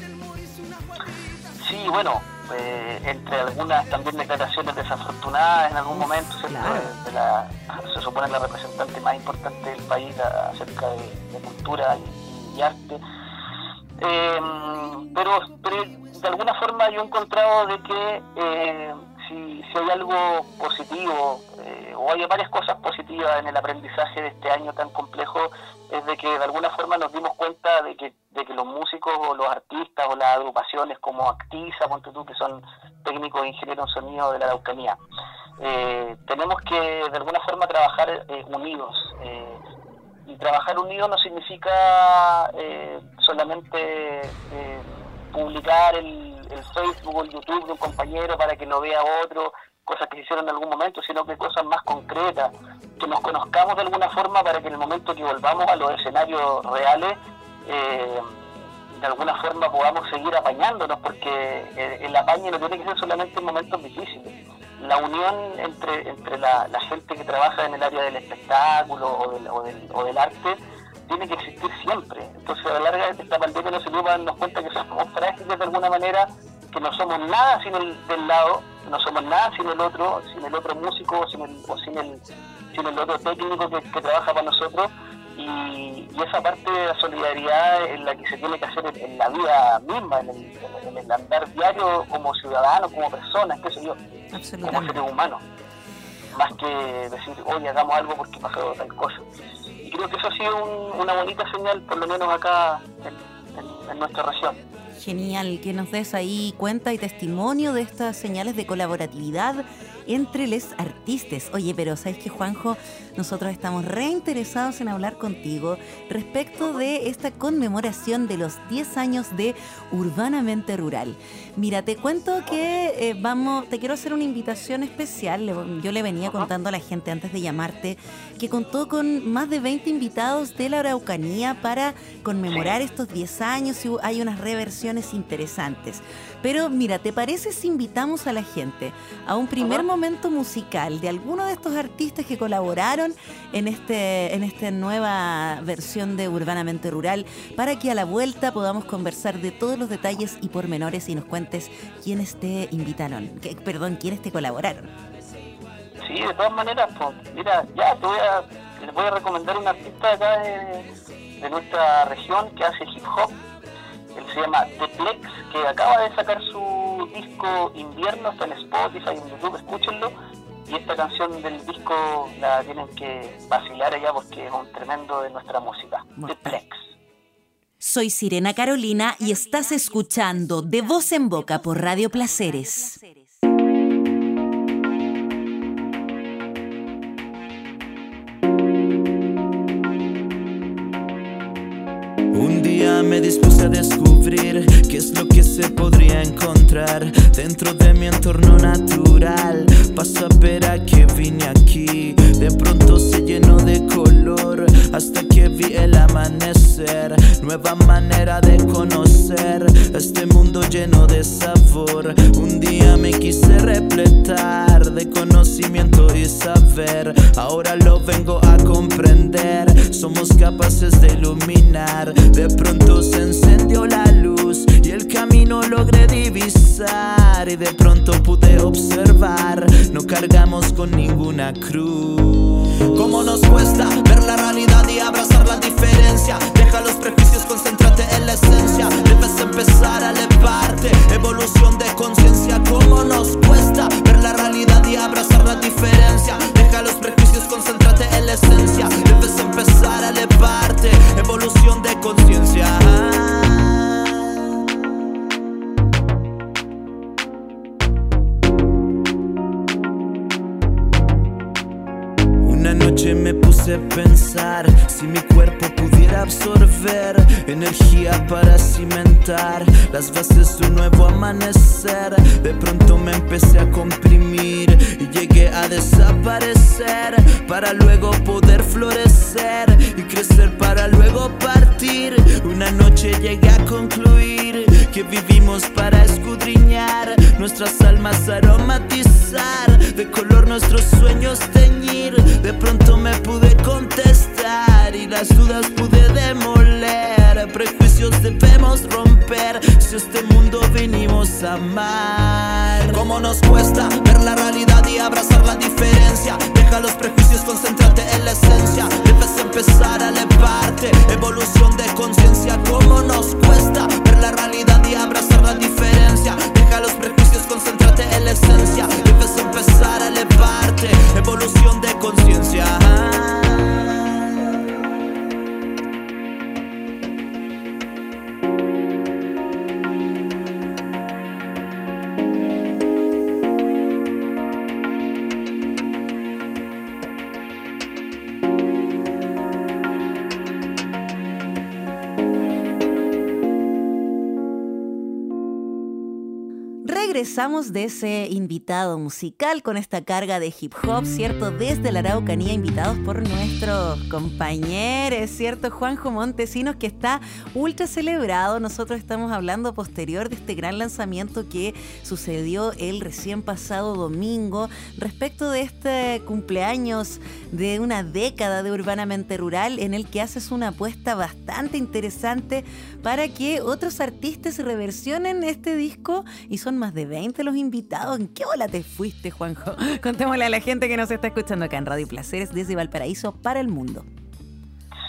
Sí, bueno, eh, entre algunas también declaraciones desafortunadas en algún momento, claro. de, de la, se supone la representante más importante del país acerca de, de cultura y, y arte, eh, pero, pero de alguna forma yo he encontrado de que eh, si, si hay algo positivo, eh, o hay varias cosas positivas en el aprendizaje de este año tan complejo, es de que de alguna forma nos dimos cuenta de que de que los músicos o los artistas o las agrupaciones como Actiza, ponte tú, que son técnicos e ingenieros en sonido de la Araucanía, eh, tenemos que de alguna forma trabajar eh, unidos. Eh, y trabajar unidos no significa eh, solamente eh, publicar el, el Facebook o el YouTube de un compañero para que lo vea otro, cosas que se hicieron en algún momento, sino que cosas más concretas, que nos conozcamos de alguna forma para que en el momento que volvamos a los escenarios reales, eh, de alguna forma podamos seguir apañándonos, porque el, el apañe no tiene que ser solamente en momentos difíciles. La unión entre entre la, la gente que trabaja en el área del espectáculo o del, o del, o del arte tiene que existir siempre. Entonces a la larga esta pandemia nos sirvió para darnos cuenta que somos frágiles de alguna manera, que no somos nada sin el del lado, que no somos nada sin el otro, sin el otro músico sin el, o sin el, sin el otro técnico que, que trabaja para nosotros, y, y esa parte de la solidaridad es la que se tiene que hacer en, en la vida misma, en el, en, en el andar diario como ciudadano, como personas, qué sé yo, como seres humanos, más que decir, oye, hagamos algo porque pasó tal cosa. Y creo que eso ha sido un, una bonita señal, por lo menos acá en, en, en nuestra región. Genial, que nos des ahí cuenta y testimonio de estas señales de colaboratividad entre los artistas. Oye, pero ¿sabes qué, Juanjo? Nosotros estamos reinteresados en hablar contigo respecto de esta conmemoración de los diez años de Urbanamente Rural. Mira, te cuento que eh, vamos, te quiero hacer una invitación especial. Yo le venía contando a la gente antes de llamarte que contó con más de veinte invitados de la Araucanía para conmemorar estos diez años y hay unas reversiones interesantes. Pero mira, ¿te parece si invitamos a la gente a un primer momento musical de alguno de estos artistas que colaboraron en este en esta nueva versión de Urbanamente Rural, para que a la vuelta podamos conversar de todos los detalles y pormenores y nos cuentes quiénes te invitaron, que, perdón, quiénes te colaboraron? Sí, de todas maneras, pues, mira, ya te voy a, les voy a recomendar un artista acá de, de nuestra región que hace hip hop. Él se llama The Plex, que acaba de sacar su disco Invierno, está en Spotify, en YouTube, escúchenlo. Y esta canción del disco la tienen que vacilar allá porque es un tremendo de nuestra música. The Plex. Soy Sirena Carolina y estás escuchando De Voz en Boca por Radio Placeres. Un día me dispuse a descubrir qué es lo que se podría encontrar dentro de mi entorno natural. Paso a ver a que vine aquí, de pronto se llenó de color hasta que vi el amanecer. Nueva manera de conocer este mundo lleno de sabor. Un día me quise repletar de conocimiento y saber. Ahora lo vengo a comprender. Somos capaces de iluminar. De pronto se encendió la luz y el camino logré divisar. Y de pronto pude observar, no cargamos con ninguna cruz. Cómo nos cuesta ver la realidad y abrazar la diferencia. Deja los prejuicios, concéntrate en la esencia. Debes empezar a elevarte, evolución de conciencia. Cómo nos cuesta ver la realidad y abrazar la diferencia. Deja los prejuicios, concéntrate en la esencia. Debes empezar a elevarte, evolución de conciencia. Una noche me puse a pensar si mi cuerpo pudiera absorber energía para cimentar las bases de un nuevo amanecer. De pronto me empecé a comprimir y llegué a desaparecer para luego poder florecer y crecer para luego partir. Una noche llegué a concluir que vivimos para escudriñar nuestras almas, aromatizar de color nuestros sueños, teñir. De pronto me pude contestar y las dudas pude demoler. Prejuicios debemos romper, si este mundo venimos a amar. Cómo nos cuesta ver la realidad y abrazar la diferencia. Deja los prejuicios, concéntrate en la esencia. Debes empezar a elevarte, evolución de conciencia. Cómo nos cuesta ver la realidad y abrazar la diferencia. Deja los prejuicios, concéntrate en la esencia. Debes empezar a elevarte, evolución de conciencia. Regresamos de ese invitado musical con esta carga de hip hop, ¿cierto? Desde la Araucanía, invitados por nuestros compañeros, ¿cierto? Juanjo Montesinos, que está ultra celebrado. Nosotros estamos hablando posterior de este gran lanzamiento que sucedió el recién pasado domingo respecto de este cumpleaños de una década de Urbanamente Rural, en el que haces una apuesta bastante interesante para que otros artistas reversionen este disco, y son más de veinte los invitados. ¿En qué ola te fuiste, Juanjo? Contémosle a la gente que nos está escuchando acá en Radio Placeres desde Valparaíso para el mundo.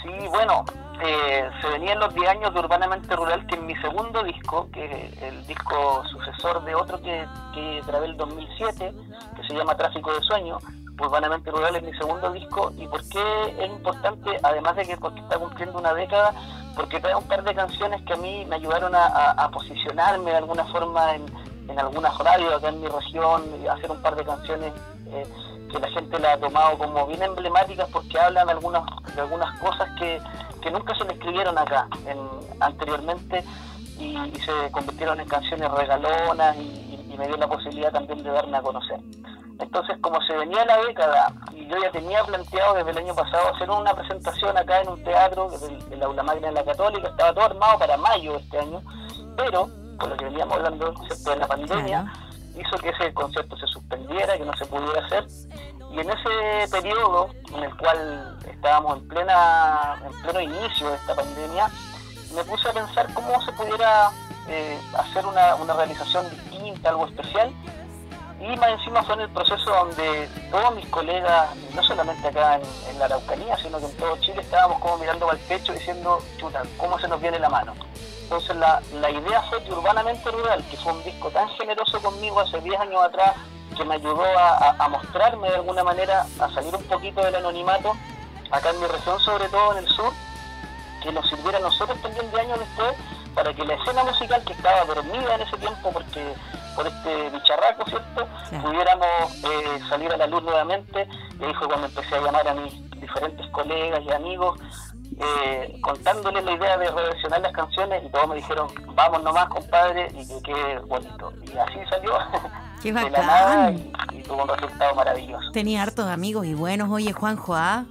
Sí, bueno, eh, se venían los diez años de Urbanamente Rural, que es mi segundo disco, que es el disco sucesor de otro que, que grabé el dos mil siete, que se llama Tráfico de Sueños. Urbanamente Rural es mi segundo disco. ¿Y por qué es importante? Además de que porque está cumpliendo una década, porque trae un par de canciones que a mí me ayudaron a, a, a posicionarme de alguna forma en, en algunas radios acá en mi región, y hacer un par de canciones eh, que la gente la ha tomado como bien emblemáticas, porque hablan de algunas, de algunas cosas que, que nunca se le escribieron acá en, anteriormente, y, y se convirtieron en canciones regalonas, y, y me dio la posibilidad también de darme a conocer. Entonces, como se venía la década y yo ya tenía planteado desde el año pasado hacer una presentación acá en un teatro, en el Aula Magna de la Católica, estaba todo armado para mayo de este año, pero por lo que veníamos hablando, ¿cierto?, de la pandemia, claro, hizo que ese concierto se suspendiera, que no se pudiera hacer. Y en ese periodo en el cual estábamos en plena en pleno inicio de esta pandemia, me puse a pensar cómo se pudiera eh, hacer una, una realización distinta, algo especial. Y más encima fue en el proceso donde todos mis colegas, no solamente acá en, en la Araucanía, sino que en todo Chile, estábamos como mirando al techo diciendo, chuta, ¿cómo se nos viene la mano? Entonces la, la idea fue que Urbanamente Rural, que fue un disco tan generoso conmigo hace diez años atrás, que me ayudó a, a, a mostrarme de alguna manera, a salir un poquito del anonimato, acá en mi región, sobre todo en el sur, que nos sirviera a nosotros también de años después, para que la escena musical, que estaba dormida en ese tiempo porque por este bicharraco, ¿cierto?, sí, pudiéramos eh, salir a la luz nuevamente. Y ahí fue cuando empecé a llamar a mis diferentes colegas y amigos, eh, contándoles la idea de reversionar las canciones, y todos me dijeron, vamos nomás, compadre, y que quede bonito. Y así salió. ¡Qué de bacán! La nada, y, y tuvo un resultado maravilloso. Tenía hartos amigos y buenos. Oye, Juanjo, ¿ah?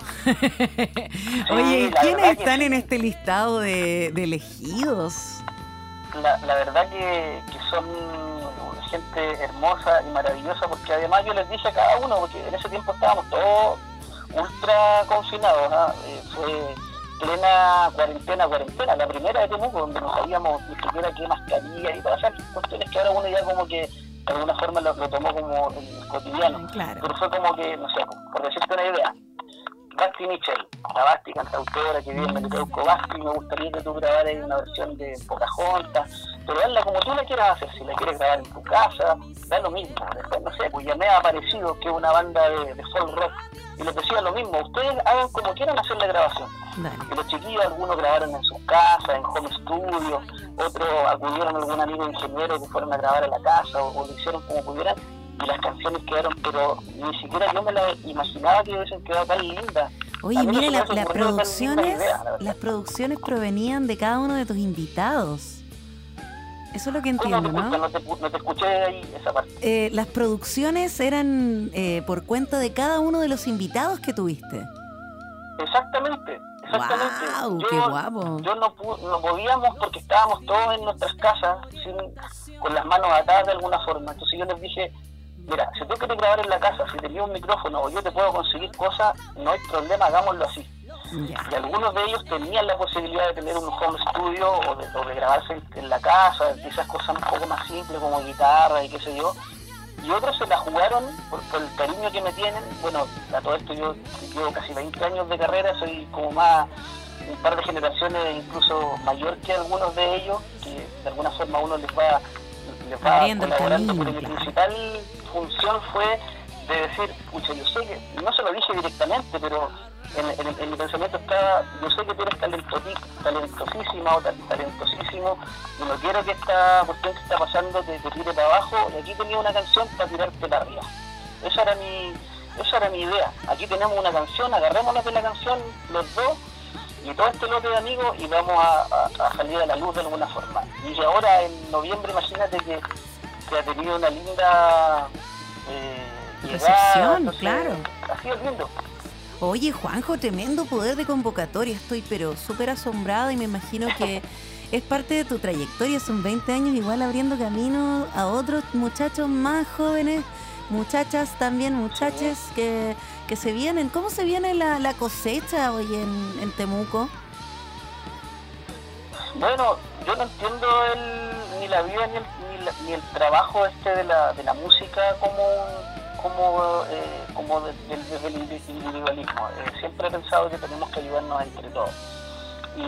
Sí, oye, ¿quiénes están sí en este listado de, de elegidos? La, la verdad que, que son gente hermosa y maravillosa, porque además yo les dije a cada uno, porque en ese tiempo estábamos todos ultra confinados, ¿eh? Eh, fue plena cuarentena, cuarentena, la primera de Temuco, donde no sabíamos ni siquiera qué mascarilla y todas esas cuestiones que ahora uno ya como que de alguna forma lo, lo tomó como el cotidiano. Claro. Pero fue como que, no sé, por decirte una idea, Basti Michel, la Basti, cantautora que vive en Meliteuco. Basti, me gustaría que tú grabaras una versión de Pocahontas, pero hazla como tú la quieras hacer. Si la quieres grabar en tu casa, da lo mismo. Después, no sé, pues ya me ha aparecido que es una banda de, de folk rock, y les decía lo mismo, ustedes hagan como quieran hacer la grabación. Dale. Y los chiquillos, algunos grabaron en sus casas, en home studio, otros acudieron a algún amigo ingeniero que fueron a grabar a la casa, o, o lo hicieron como pudieran, y las canciones quedaron, pero ni siquiera yo me las imaginaba que hubiesen quedado tan lindas. Oye, mira, la, las producciones idea, la las producciones provenían de cada uno de tus invitados. Eso es lo que entiendo, ¿no? ¿no? No te, no te escuché ahí esa parte. Eh, las producciones eran eh, por cuenta de cada uno de los invitados que tuviste. Exactamente, exactamente. ¡Wow! Yo, ¡Qué guapo! Yo no, no podíamos porque estábamos todos en nuestras casas sin, con las manos atadas de alguna forma. Entonces yo les dije, mira, si tú quieres grabar en la casa, si tenías un micrófono o yo te puedo conseguir cosas, no hay problema, hagámoslo así. Ya. Y algunos de ellos tenían la posibilidad de tener un home studio o de, o de grabarse en, en la casa, esas cosas un poco más simples como guitarra y qué sé yo. Y otros se la jugaron por, por el cariño que me tienen. Bueno, a todo esto yo llevo casi veinte años de carrera, soy como más, un par de generaciones incluso mayor que algunos de ellos, que de alguna forma uno les va, les va colaborando, pero mi principal función fue de decir, pucha, yo sé que, no se lo dije directamente, pero en, en, en mi pensamiento está, yo sé que tú eres talentosísima o talentosísimo, y no quiero que esta cuestión que está pasando te, te tire para abajo, y aquí tenía una canción para tirarte para arriba. Esa era mi, esa era mi idea. Aquí tenemos una canción, agarrémonos de la canción los dos, y todo este lote de amigos, y vamos a, a, a salir a la luz de alguna forma. Y ahora en noviembre, imagínate que, que ha tenido una linda eh, recepción, entonces, claro. Así es lindo. Oye, Juanjo, tremendo poder de convocatoria. Estoy pero súper asombrada y me imagino que es parte de tu trayectoria. Son veinte años igual abriendo camino a otros muchachos más jóvenes, muchachas también, muchaches que, que se vienen. ¿Cómo se viene la, la cosecha hoy en, en Temuco? Bueno, yo no entiendo el, ni la vida ni el, ni, la, ni el trabajo este de la, de la música como un, como, eh, como de, de, desde el individualismo. Eh, siempre he pensado que tenemos que ayudarnos entre todos. Y,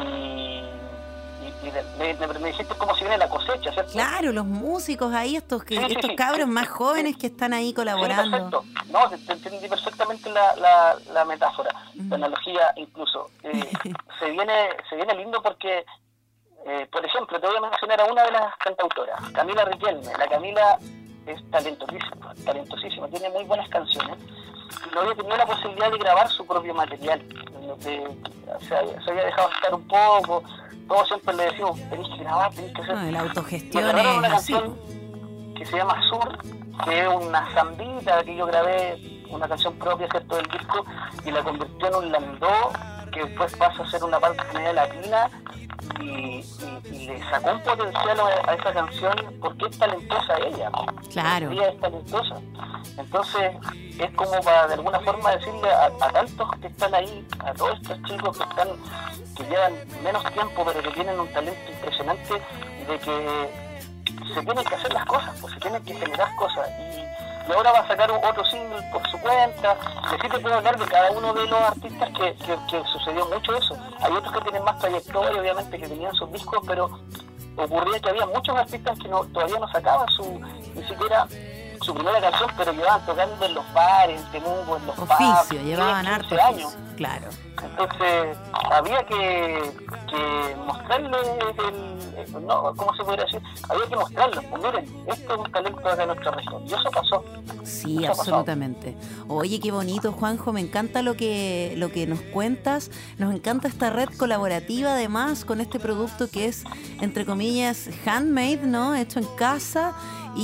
y, y de, de, de, me dijiste como si viene la cosecha, ¿cierto? Claro, los músicos ahí, estos que Sí, sí, estos sí, cabros sí, más jóvenes sí. que están ahí colaborando. Sí, perfecto. No, te, te entendí perfectamente la, la, la metáfora, Mm. la analogía incluso. Eh, se viene se viene lindo porque, eh, por ejemplo, te voy a mencionar a una de las cantautoras, Camila Riquelme. La Camila es talentosísima, talentosísima, tiene muy buenas canciones. Y no había tenido la posibilidad de grabar su propio material. De, se, había, se había dejado estar un poco. Todos siempre le decimos, tenés que grabar, tenés que hacer... No, la Me autogestión agarraron una es así. canción que se llama Sur, que es una zambita que yo grabé, una canción propia, ¿cierto?, del disco, y la convirtió en un landó, que después pasa a ser una parte media latina, y, y, y le sacó un potencial a, a esa canción porque es talentosa ella. Claro. Ella es talentosa. Entonces, es como para de alguna forma decirle a, a tantos que están ahí, a todos estos chicos que están, que llevan menos tiempo pero que tienen un talento impresionante, de que se tienen que hacer las cosas, pues se tienen que generar cosas. Y, y ahora va a sacar otro single por su cuenta. Y así te puedo hablar de cada uno de los artistas que, que, que sucedió mucho eso. Hay otros que tienen más trayectoria, obviamente, que tenían sus discos, pero ocurría que había muchos artistas que no, todavía no sacaban su, ni siquiera su primera canción, pero llevaban tocando en los bares, en Temuco, en los Oficio, pubs, llevaban quince harto años. oficio, claro. Entonces había que, que mostrarle el, el, no, ¿cómo se podría decir? Había que mostrarlo, pues miren, esto es un talento de nuestra región, y eso pasó. Sí, Eso absolutamente. Oye, qué bonito, Juanjo, me encanta lo que lo que nos cuentas, nos encanta esta red colaborativa además con este producto que es, entre comillas, handmade, ¿no? Hecho en casa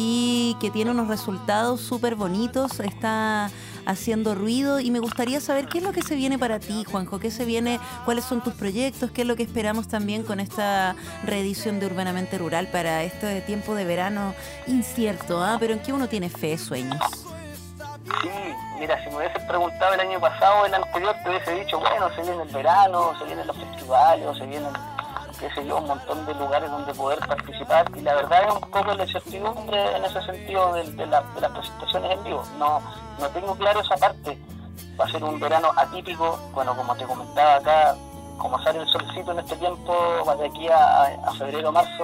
y que tiene unos resultados súper bonitos, está haciendo ruido y me gustaría saber qué es lo que se viene para ti, Juanjo, qué se viene, cuáles son tus proyectos, qué es lo que esperamos también con esta reedición de Urbanamente Rural para este tiempo de verano incierto, ¿ah? Pero en qué uno tiene fe, sueños. Sí, mira, si me hubieses preguntado el año pasado o el anterior, te hubiese dicho, bueno, se viene el verano, se vienen los festivales, o se vienen, qué sé yo, un montón de lugares donde poder participar, y la verdad es un poco la incertidumbre en ese sentido de, de, la, de las presentaciones en vivo. No, no tengo claro esa parte. Va a ser un verano atípico, bueno, como te comentaba acá, como sale el solcito en este tiempo, va de aquí a, a febrero, marzo,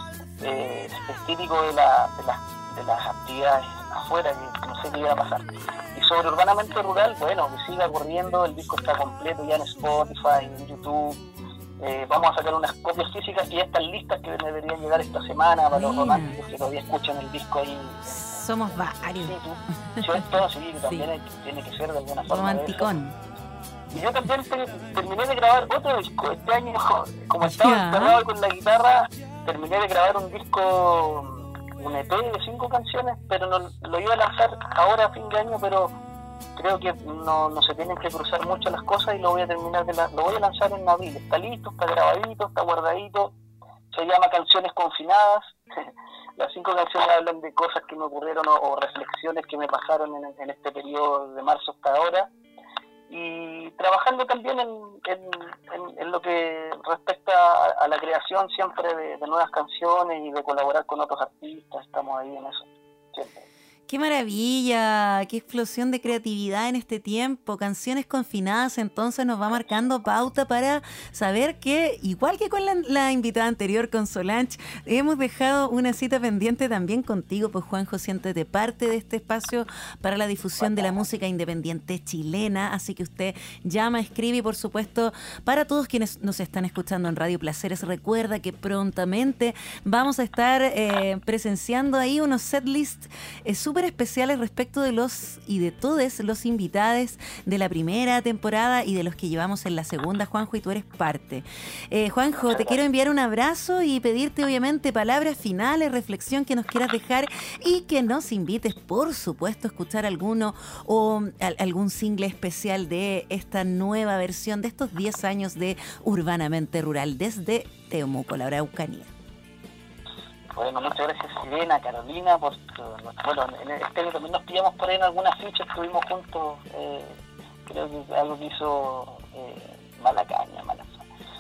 eh, es típico de, la, de, las, de las actividades afuera, que no sé qué iba a pasar. Y sobre Urbanamente Rural, bueno, que siga corriendo, el disco está completo ya en Spotify, en YouTube. Eh, vamos a sacar unas copias físicas que ya están listas, que deberían llegar esta semana para los románticos que todavía escuchan el disco ahí. Somos varios. Sí, tú, ¿cierto? Sí, que también hay- tiene que ser de alguna forma. Romanticón. Y yo también te- terminé de grabar otro disco. Este año, como estaba Ya. encerrado con la guitarra, terminé de grabar un disco, un E P de cinco canciones, pero no, lo iba a lanzar ahora a fin de año, pero creo que no, no se tienen que cruzar mucho las cosas y lo voy a terminar de la, lo voy a lanzar en abril. Está listo, está grabadito, está guardadito. Se llama Canciones Confinadas. Las cinco canciones hablan de cosas que me ocurrieron o, o reflexiones que me pasaron en, en este periodo de marzo hasta ahora. Y trabajando también en, en, en, en lo que respecta a, a la creación siempre de, de nuevas canciones y de colaborar con otros artistas. Estamos ahí en eso siempre. Qué maravilla, qué explosión de creatividad en este tiempo. Canciones Confinadas, entonces nos va marcando pauta para saber que, igual que con la, la invitada anterior, con Solange, hemos dejado una cita pendiente también contigo, pues Juanjo, siéntete parte de este espacio para la difusión de la música independiente chilena. Así que usted llama, escribe y, por supuesto, para todos quienes nos están escuchando en Radio Placeres, recuerda que prontamente vamos a estar eh, presenciando ahí unos setlists eh, súper especiales respecto de los y de todos los invitados de la primera temporada y de los que llevamos en la segunda, Juanjo, y tú eres parte. Eh, Juanjo, te quiero enviar un abrazo y pedirte obviamente palabras finales, reflexión que nos quieras dejar y que nos invites, por supuesto, a escuchar alguno o a, algún single especial de esta nueva versión de estos diez años de Urbanamente Rural desde Temuco, la Araucanía. Bueno, muchas gracias Sirena, Carolina, por bueno, en este año también nos pillamos por ahí en algunas fichas, estuvimos juntos, eh, creo que algo que hizo eh, Malacaña, Malacaña.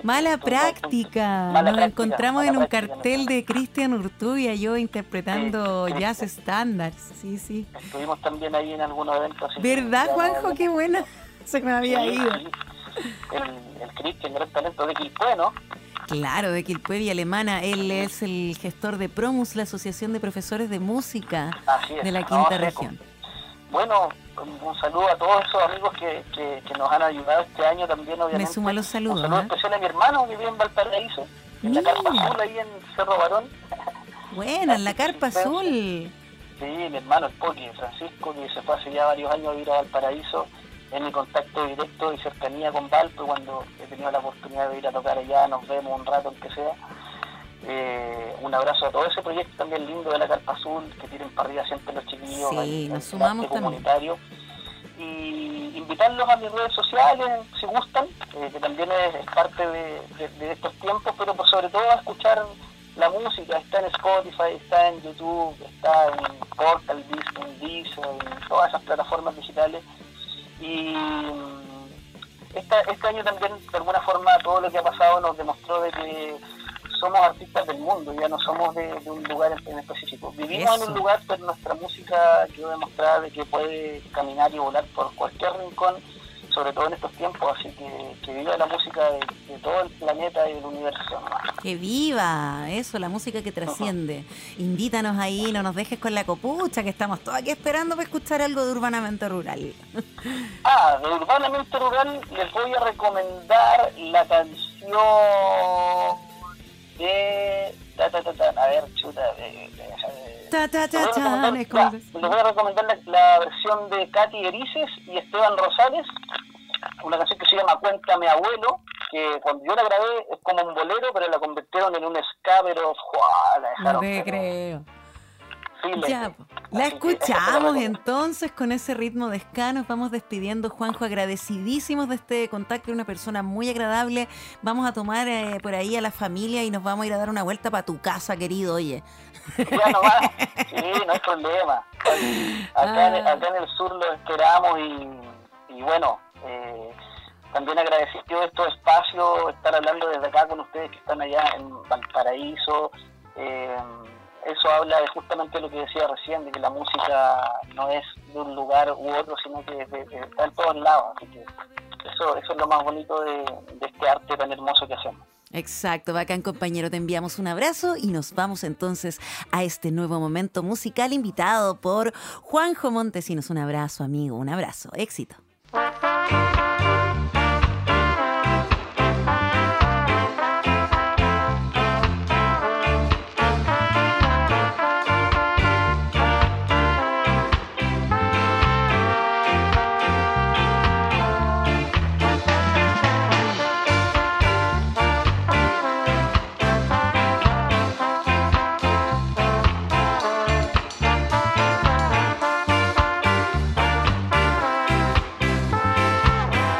Mala práctica. Mala Nos práctica, encontramos mala en un práctica, cartel de Cristian Urtubia, yo interpretando Sí, jazz Cristian. standards. Sí, sí. Estuvimos también ahí en algunos eventos. así que ¿Verdad, ya Juanjo? no- Qué buena. Se me había Sí, ido. sí. El, el Cristian, gran talento de Quilpué, ¿no? Claro, de Quilpué y Alemana. Él es el gestor de Promus, la Asociación de Profesores de Música Así es. de la No, Quinta seco. Región. Bueno, un, un saludo a todos esos amigos que, que, que nos han ayudado este año también, obviamente. Me sumo a los saludos. Un saludo ¿ah? especial a mi hermano que vive en Valparaíso, en la Carpa Mira. Azul, ahí en Cerro Barón. Buena, en la Carpa Azul. Sí, mi hermano, el Poqui, Francisco, que se fue hace ya varios años a vivir a Valparaíso, es mi contacto directo y cercanía con Valpo. Cuando he tenido la oportunidad de ir a tocar allá, nos vemos un rato, aunque sea. Eh, un abrazo a todo ese proyecto también lindo de la Carpa Azul, que tienen para arriba siempre los chiquillos. Sí, el- nos el sumamos arte también. comunitario. Y invitarlos a mis redes sociales, si gustan, eh, que también es, es parte de, de- de estos tiempos, pero por sobre todo a escuchar la música. Está en Spotify, está en YouTube, está en Portal, Disney, en Deezer, en todas esas plataformas digitales. Y mm, esta, este año también, de alguna forma, todo lo que ha pasado nos demostró de que somos artistas del mundo, ya no somos de, de un lugar en, en específico. Vivimos Eso. en un lugar, pero nuestra música quedó demostrada de que puede caminar y volar por cualquier rincón, sobre todo en estos tiempos. Así que que viva la música de, de todo el planeta y del universo, ¿no? Que viva, eso, la música que trasciende. Invítanos ahí, no nos dejes con la copucha, que estamos todos aquí esperando para escuchar algo de Urbanamente Rural. Ah, de Urbanamente Rural les voy a recomendar la canción de... Ta, ta, ta, ta, a ver, chuta... De, de, de- Ta, ta, les, ta, voy a chan, recomendar, es como ya, que- les voy a recomendar la, la versión de Katy Erices y Esteban Rosales, una canción que se llama Cuéntame Abuelo, que cuando yo la grabé es como un bolero, pero la convirtieron en un ska, pero ¡juá! La No dejaron, te pero creo. filete. Ya, po. La Así que esa te la escuchamos recomiendo. entonces con ese ritmo de ska. Nos vamos despidiendo, Juanjo, agradecidísimos de este contacto, una persona muy agradable. Vamos a tomar eh, por ahí a la familia y nos vamos a ir a dar una vuelta para tu casa, querido, oye. Ya nomás, sí, no hay problema. Acá, en- Ah. acá en el sur lo esperamos y, y bueno, eh, también agradecido de estos espacios, estar hablando desde acá con ustedes que están allá en Valparaíso. Eh, eso habla de justamente lo que decía recién, de que la música no es de un lugar u otro, sino que de- de- está en todos lados. Así que eso, eso es lo más bonito de, de este arte tan hermoso que hacemos. Exacto, bacán, compañero, te enviamos un abrazo y nos vamos entonces a este nuevo momento musical invitado por Juanjo Montesinos. Un abrazo, amigo, un abrazo, éxito. Thank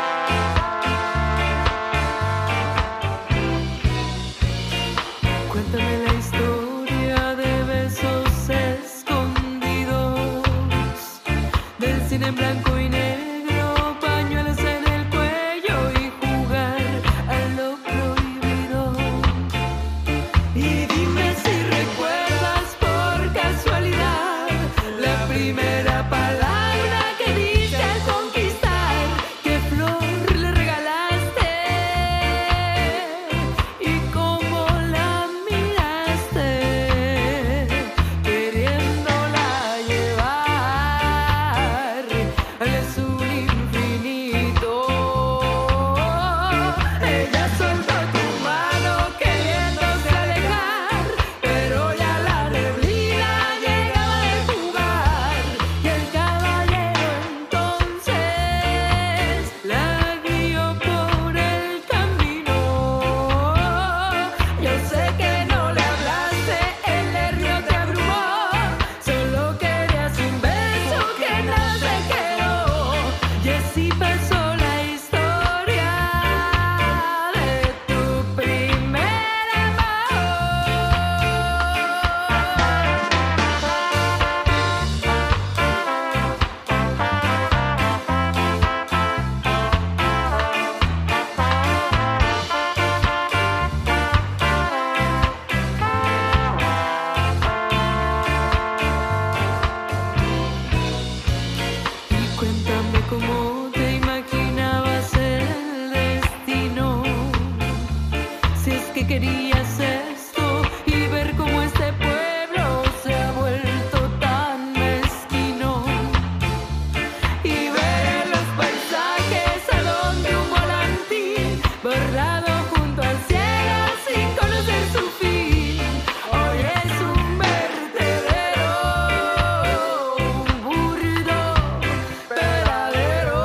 que querías esto y ver cómo este pueblo se ha vuelto tan mezquino. Y ver los paisajes a donde un volantín borrado junto al cielo sin conocer su fin. Hoy es un vertedero, un burdo peladero,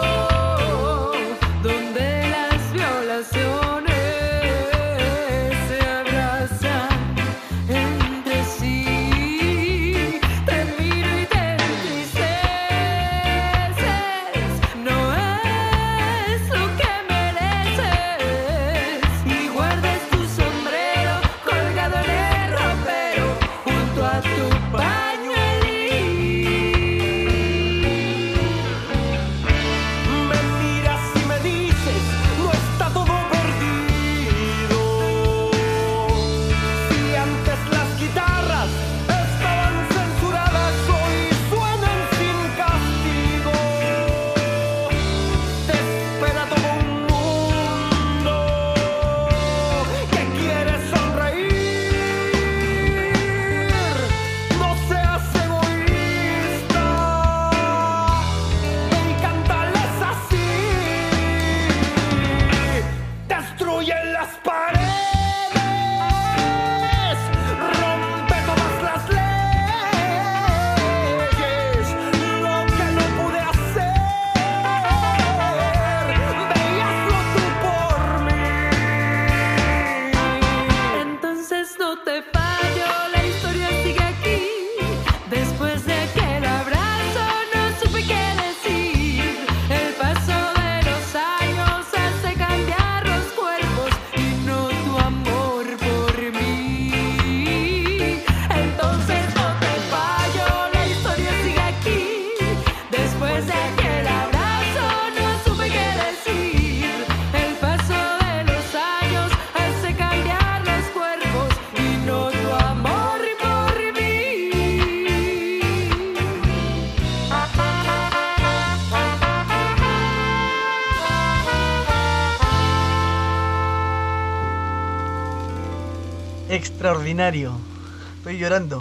donde las violaciones se abrazan entre sí. Te miro y te entristeces, no es lo que mereces. Y guardas tu sombrero colgado en el ropero junto a tu pañuelín. Me miras y me dices, no está todo perdido. Si antes las guitarras estaban censuradas, hoy suenan sin castigo. Te espera todo un mundo que quiere sonreír. No seas egoísta y cántales así. Destruye las paredes, rompe todas las leyes. Lo que no pude hacer, ve y hazlo tú por mí. Entonces no te fallo, la historia sigue aquí. Después de aquel abrazo no supe qué decir. El paso de los años hace cambiar los cuerpos y no tu amor por mí. Entonces no te fallo, la historia sigue aquí. Después de aquel abrazo no supe qué decir. El paso de los años hace cambiar los cuerpos y no tu amor por mí. Extraordinario. Estoy llorando.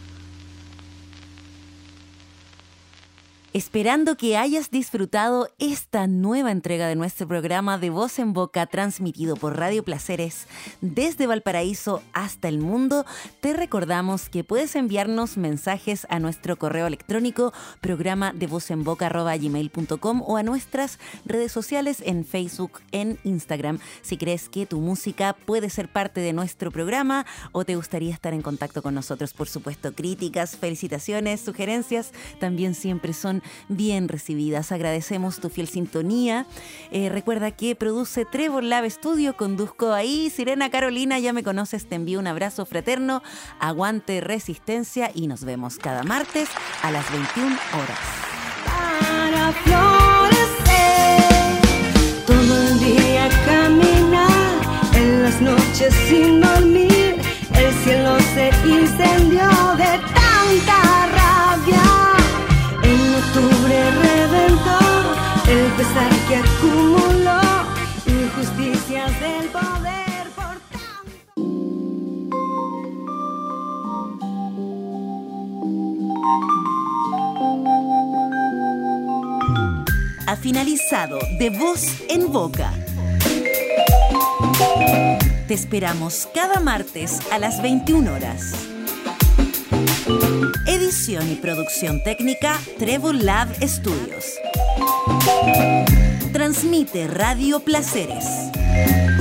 Esperando que hayas disfrutado esta nueva entrega de nuestro programa de Voz en Boca, transmitido por Radio Placeres desde Valparaíso hasta el mundo, te recordamos que puedes enviarnos mensajes a nuestro correo electrónico programa de voz en boca arroba gmail punto com o a nuestras redes sociales en Facebook, en Instagram. Si crees que tu música puede ser parte de nuestro programa o te gustaría estar en contacto con nosotros, por supuesto, críticas, felicitaciones, sugerencias, también siempre son bien recibidas. Agradecemos tu fiel sintonía. Eh, recuerda que produce Trevor Lab Studio, conduzco ahí. Sirena Carolina, ya me conoces, te envío un abrazo fraterno. Aguante Resistencia y nos vemos cada martes a las veintiuna horas. Para florecer, todo el día caminar, en las noches sin dormir, el cielo se incendió de tanta rabia. En octubre reventó el pesar que acumuló, injusticias del poder por Ha finalizado De Voz en Boca. Te esperamos cada martes a las veintiuna horas. Edición y producción técnica Trevor Lab Studios. Transmite Radio Placeres.